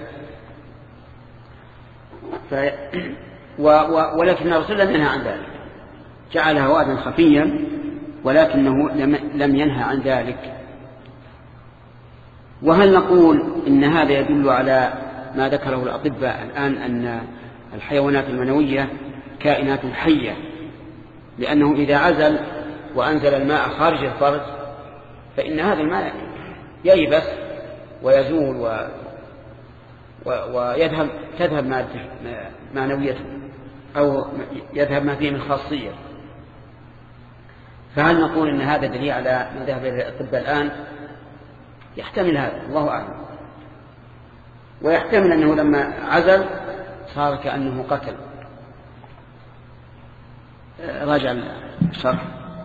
S1: ف... و... و... ولكن الرسول لم ينهى عن ذلك، جعلها وأدا خفيا ولكنه لم ينهى عن ذلك. وهل نقول إن هذا يدل على ما ذكره الأطباء الآن أن الحيوانات المنوية كائنات حية، لأنه إذا عزل وأنزل الماء خارج الفرج فإن هذا الماء ييبس ويزول و... و... ويذهب تذهب معنويته أو يذهب ما فيه من خاصية. فهل نقول إن هذا دليل على ما ذهب إلى الأطباء الآن؟ يحتمل هذا، الله أعلم. ويحتمل أنه لما عزل صار كأنه قتل. راجع الشرح.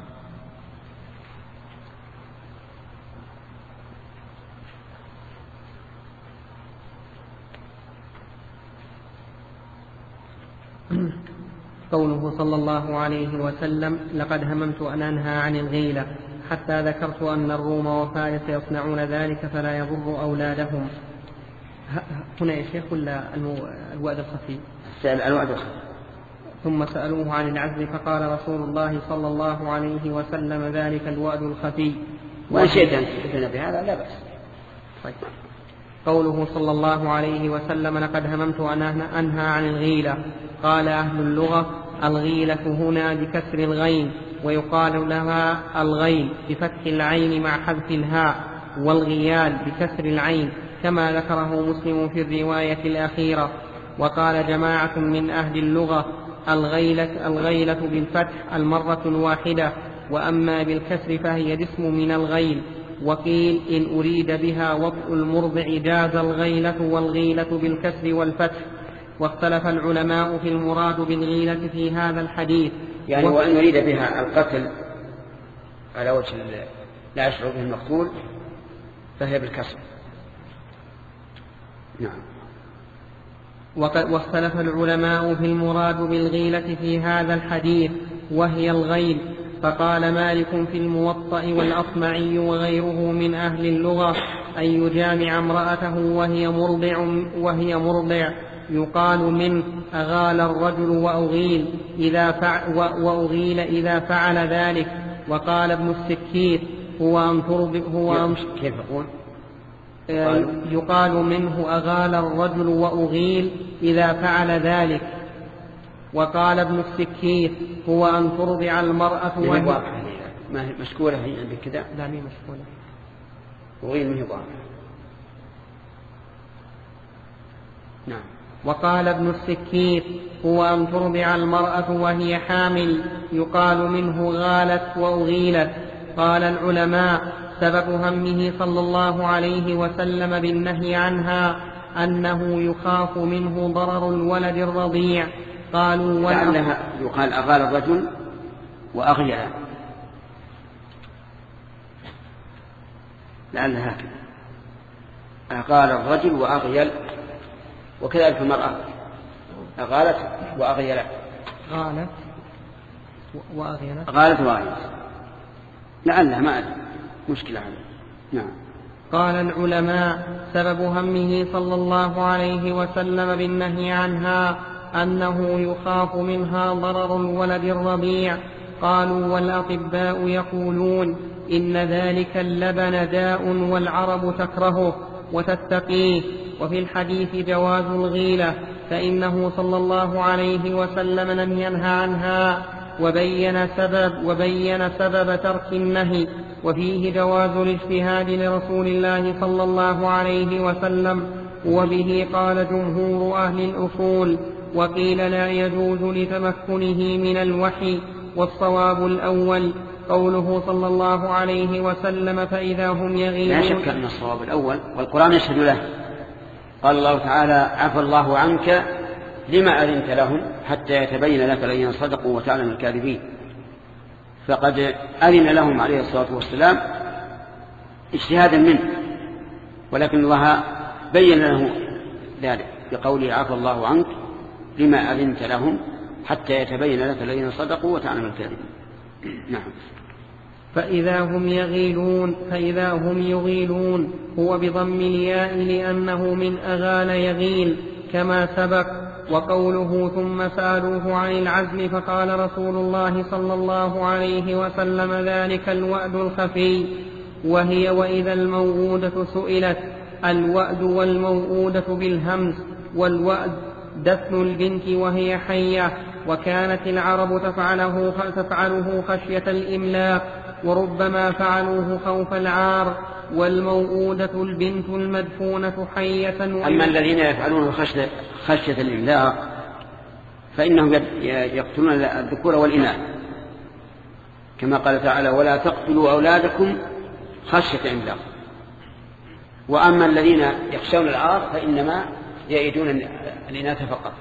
S2: قوله صلى الله عليه وسلم: لقد هممت أن أنهى عن الغيلة حتى ذكرت أن الروم وفارس يصنعون ذلك فلا يضر أولادهم. هنا يا شيخ ولا الوعد الخفي؟
S1: سأل الوعد الخفي.
S2: ثم سألوه عن العزل فقال رسول الله صلى الله عليه وسلم: ذلك الوعد الخفي.
S1: وإن شئت أن تكتفنا بهذا لا بأس.
S2: طيب. قوله صلى الله عليه وسلم: لقد هممت أن أنهى عن الغيلة. قال أهل اللغة: الغيلة هنا بكسر الغين، ويقال لها الغين بفتح العين مع حذف الهاء، والغيال بكسر العين، كما ذكره مسلم في الرواية الأخيرة. وقال جماعة من أهل اللغة: الغيلة, الغيلة بالفتح المرة الواحدة، وأما بالكسر فهي جسم من الغيل. وقيل إن أريد بها وطء المرضع جاز الغيلة والغيلة بالكسر والفتح. واختلف العلماء في المراد بالغيلة في هذا الحديث،
S1: يعني و... وإن أريد بها القتل على وجه لا يشعر به المقتول فهي بالكسر. نعم.
S2: واختلف العلماء في المراد بالغيلة في هذا الحديث وهي الغيل، فقال مالك في الموطأ والأصمعي وغيره من أهل اللغة أن يجامع امرأته وهي مرضع, وهي مرضع يقال منه أغال الرجل وأغيل إذا, فع وأغيل إذا فعل ذلك. وقال ابن السكيت هو أن ترضع هو أن
S1: كيف يقول؟
S2: يقال منه أغال الرجل وأغيل إذا فعل ذلك. وقال ابن السكيت هو أن ترضع المرأة
S1: وهي ما هي مشكولة هي عندك كذا؟
S2: لا مي مشكولة.
S1: أغيل منه ضعف. نعم.
S2: وقال ابن السكيت هو أن ترضع المرأة وهي حامل يقال منه غالت وأغيلت. قال العلماء سبب همه صلى الله عليه وسلم بالنهي عنها أنه يخاف منه ضرر الولد الرضيع. قالوا
S1: لعلها يقال أغال الرجل وأغيل، لعلها هكذا أغال الرجل وأغيل، وكذلك المرأة أغالت وأغيلت.
S2: غالت وأغيلت
S1: غالت وأغيلت لعلها ما أدري مشكلة هذا. نعم.
S2: قال العلماء سبب همه صلى الله عليه وسلم بالنهي عنها أنه يخاف منها ضرر الولد الرضيع. قالوا والأطباء يقولون إن ذلك اللبن داء والعرب تكرهه وتتقيه. وفي الحديث جواز الغيلة فإنه صلى الله عليه وسلم لم ينهى عنها، وبين سبب, وبين سبب ترك النهي. وفيه جواز الاجتهاد لرسول الله صلى الله عليه وسلم، وبه قال جمهور أهل الأصول. وقيل لا يجوز لتمكنه من الوحي، والصواب الأول قوله صلى الله عليه وسلم فإذا هم يغيرون.
S1: لا شك أن الصواب الأول، والقرآن يشهد له. قال الله تعالى عفى الله عنك لما أذنت لهم حتى يتبين لك الذين صدقوا وتعلم الكاذبين. فقد أذن لهم عليه الصلاة والسلام اجتهادا منه، ولكن الله بين له ذلك بقوله عفى الله عنك لما أذنت لهم حتى يتبين لك الذين صدقوا وتعلم الكاذبين. نعم.
S2: فإذا هم يغيلون فإذا هم يغيلون هو بضم الياء لأنه من أغال يغيل كما سبق. وقوله ثم سألوه عن العزل فقال رسول الله صلى الله عليه وسلم ذلك الوأد الخفي. وهي وإذا الموءودة سئلت. الوأد والموءودة بالهمز، والوأد دفن البنت وهي حية، وكانت العرب تفعله, تفعله خشية الإملاق، وربما فعلوه خوف العار. والموءودة البنت المدفونة حية.
S1: أما الذين يفعلونه خشية, خشية الإملاق فإنهم يقتلون الذكور والإناث، كما قال تعالى ولا تقتلوا أولادكم خشية إملاق. وأما الذين يخشون العار فإنما يئدون الإناث فقط.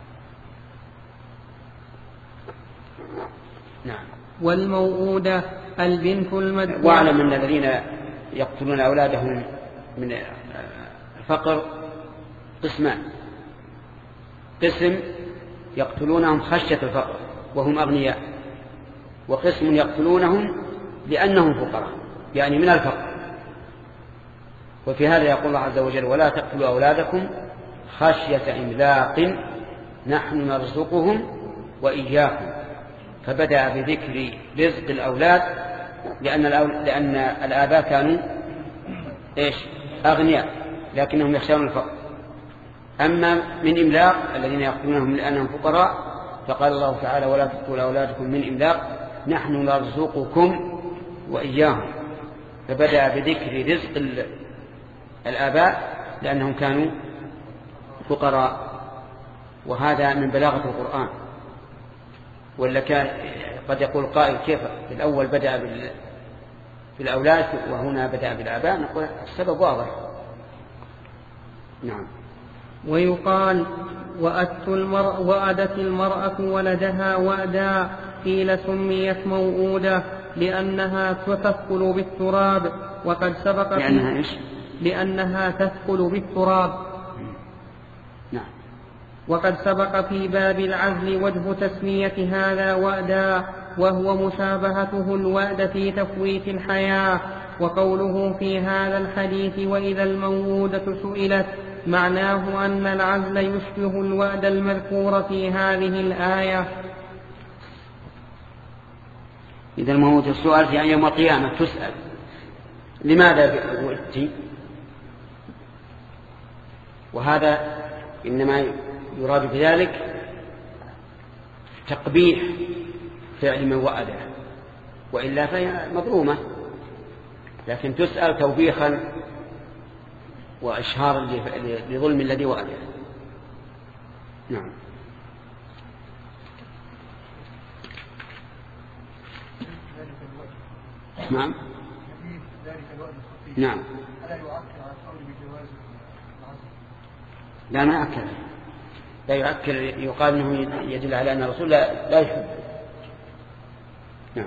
S1: نعم.
S2: والموءودة البنت المدفونة.
S1: واعلم أن الذين يقتلون أولادهم من الفقر قسمان: قسم يقتلونهم خشية الفقر وهم أغنياء، وقسم يقتلونهم لأنهم فقراء يعني من الفقر. وفي هذا يقول الله عز وجل ولا تقتلوا أولادكم خشية إملاق نحن نرزقهم وإياكم. فبدأ بذكر رزق الأولاد لأن, لأن الآباء كانوا إيش؟ أغنياء لكنهم يخشون الفقر. أما من إملاق الذين يقتلونهم لأنهم فقراء فقال الله تعالى ولا تقتلوا أولادكم من إملاق نحن نرزقكم وإياهم. فبدأ بذكر رزق الآباء لأنهم كانوا فقراء، وهذا من بلاغة القرآن. ولا كان قد يقول قائل كيف في الأول بدأ بالأولاد وهنا بدأ بالآباء؟ نقول السبب واضح. نعم.
S2: ويقال وأدت المرأة, وأدت المرأة ولدها وأدا، قيل سميت موءودة لأنها تثقل بالتراب، وقد سبق
S1: لأنها, إيش؟
S2: لأنها تثقل بالتراب.
S1: نعم.
S2: وقد سبق في باب العزل وجه تسمية هذا وأدا، وهو مشابهته الوأد في تفويت الحياة. وقوله في هذا الحديث وإذا الموءودة سئلت معناه أن العزل يشبه الوأد المذكور في هذه الآية.
S1: إذا الموءودة السؤال في يوم القيامة تسأل لماذا وئدت؟ وهذا إنما يراد بذلك تقبيح فعل من وأده، وإلا فهي مظلومة، لكن تسأل توبيخا وإشهارا لظلم الذي وأده. نعم. نعم. نعم. لا ما يؤكد، لا يؤكد، يقال أنه يدل على أن الرسول لا, لا يحب. نعم.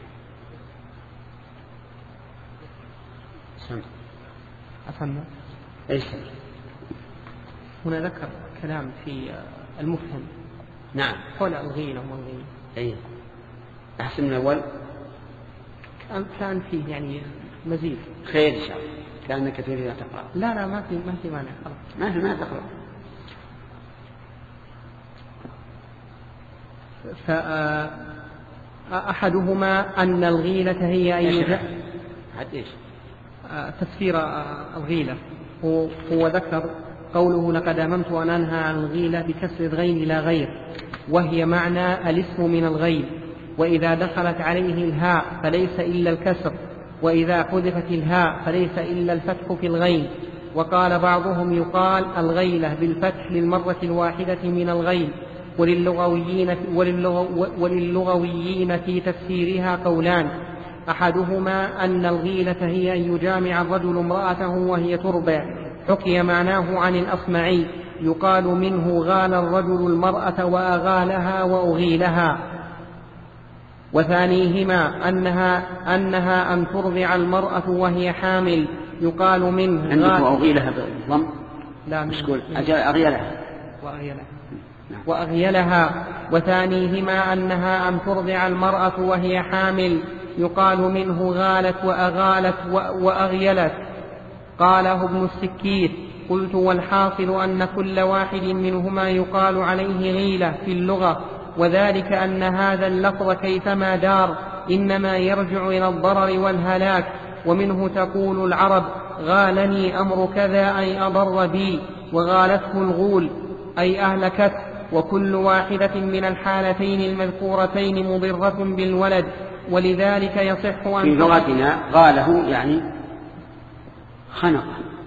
S1: سمع.
S2: أفهم.
S1: إيش؟
S2: هنا ذكر كلام في المفهم.
S1: نعم.
S2: حول الغيلة والغيلة.
S1: أي. أحسن من الأول.
S2: كان فيه يعني مزيد.
S1: خير إن شاء الله. كأنك تريد أن تقرأ.
S2: لا لا ما في ما في مانع.
S1: ما في ما تقرأ.
S2: فأحدهما أن الغيلة هي أي
S1: إيش؟
S2: تفسير الغيلة هو, هو ذكر قوله لقد أممت أن أنهى عن الغيلة بكسر الغين لا غير، وهي معنى الاسم من الغيل، وإذا دخلت عليه الهاء فليس إلا الكسر، وإذا حذفت الهاء فليس إلا الفتح في الغين. وقال بعضهم يقال الغيلة بالفتح للمرة الواحدة من الغيل. وللغويين, وللغويين في تفسيرها قولان: أحدهما أن الغيلة هي أن يجامع الرجل امرأته وهي ترضع، حكي معناه عن الأصمعي يقال منه غال الرجل المرأة وأغالها وأغيلها. وثانيهما أنها, أنها أن ترضع المرأة وهي حامل، يقال منه
S1: غال وأغيلها بالضم.
S2: لا
S1: مش قول أغيلها
S2: وأغيلها وأغيلها. وثانيهما أنها أن ترضع المرأة وهي حامل، يقال منه غالت وأغالت وأغيلت. قاله ابن السكيت قلت والحاصل أن كل واحد منهما يقال عليه غيلة في اللغة، وذلك أن هذا اللفظ كيفما دار إنما يرجع إلى الضرر والهلاك. ومنه تقول العرب غالني أمر كذا أي أضر بي، وغالته الغول أي أهلكته، وكل واحدة من الحالتين المذكورتين مضرة بالولد، ولذلك يصح أن
S1: في لغتنا غاله يعني خنق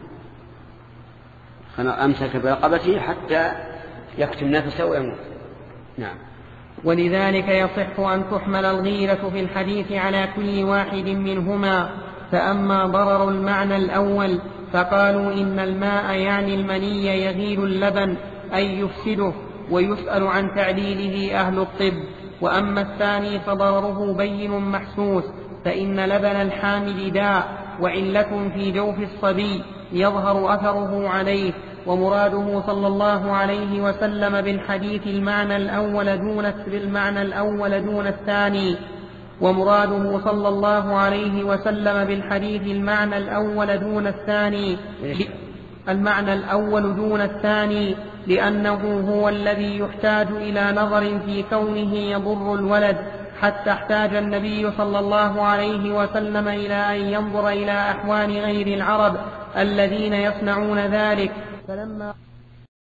S1: خنق أمسك برقبته حتى يكتم نفسه ويموت. نعم.
S2: ولذلك يصح أن تحمل الغيرة في الحديث على كل واحد منهما. فأما ضرر المعنى الأول فقالوا إن الماء يعني المني يغير اللبن أي يفسده، ويسأل عن تعليله أهل الطب. وأما الثاني فضرره بين محسوس، فإن لبن الحامل داء وعلة في جوف الصبي يظهر أثره عليه. ومراده صلى الله عليه وسلم بالحديث المعنى الأول دون بالمعنى الأول دون الثاني ومراده صلى الله عليه وسلم بالحديث المعنى الأول دون الثاني المعنى الأول دون الثاني لأنه هو الذي يحتاج إلى نظر في كونه يضر الولد، حتى احتاج النبي صلى الله عليه وسلم إلى أن ينظر إلى أحوال غير العرب الذين يصنعون ذلك. فلما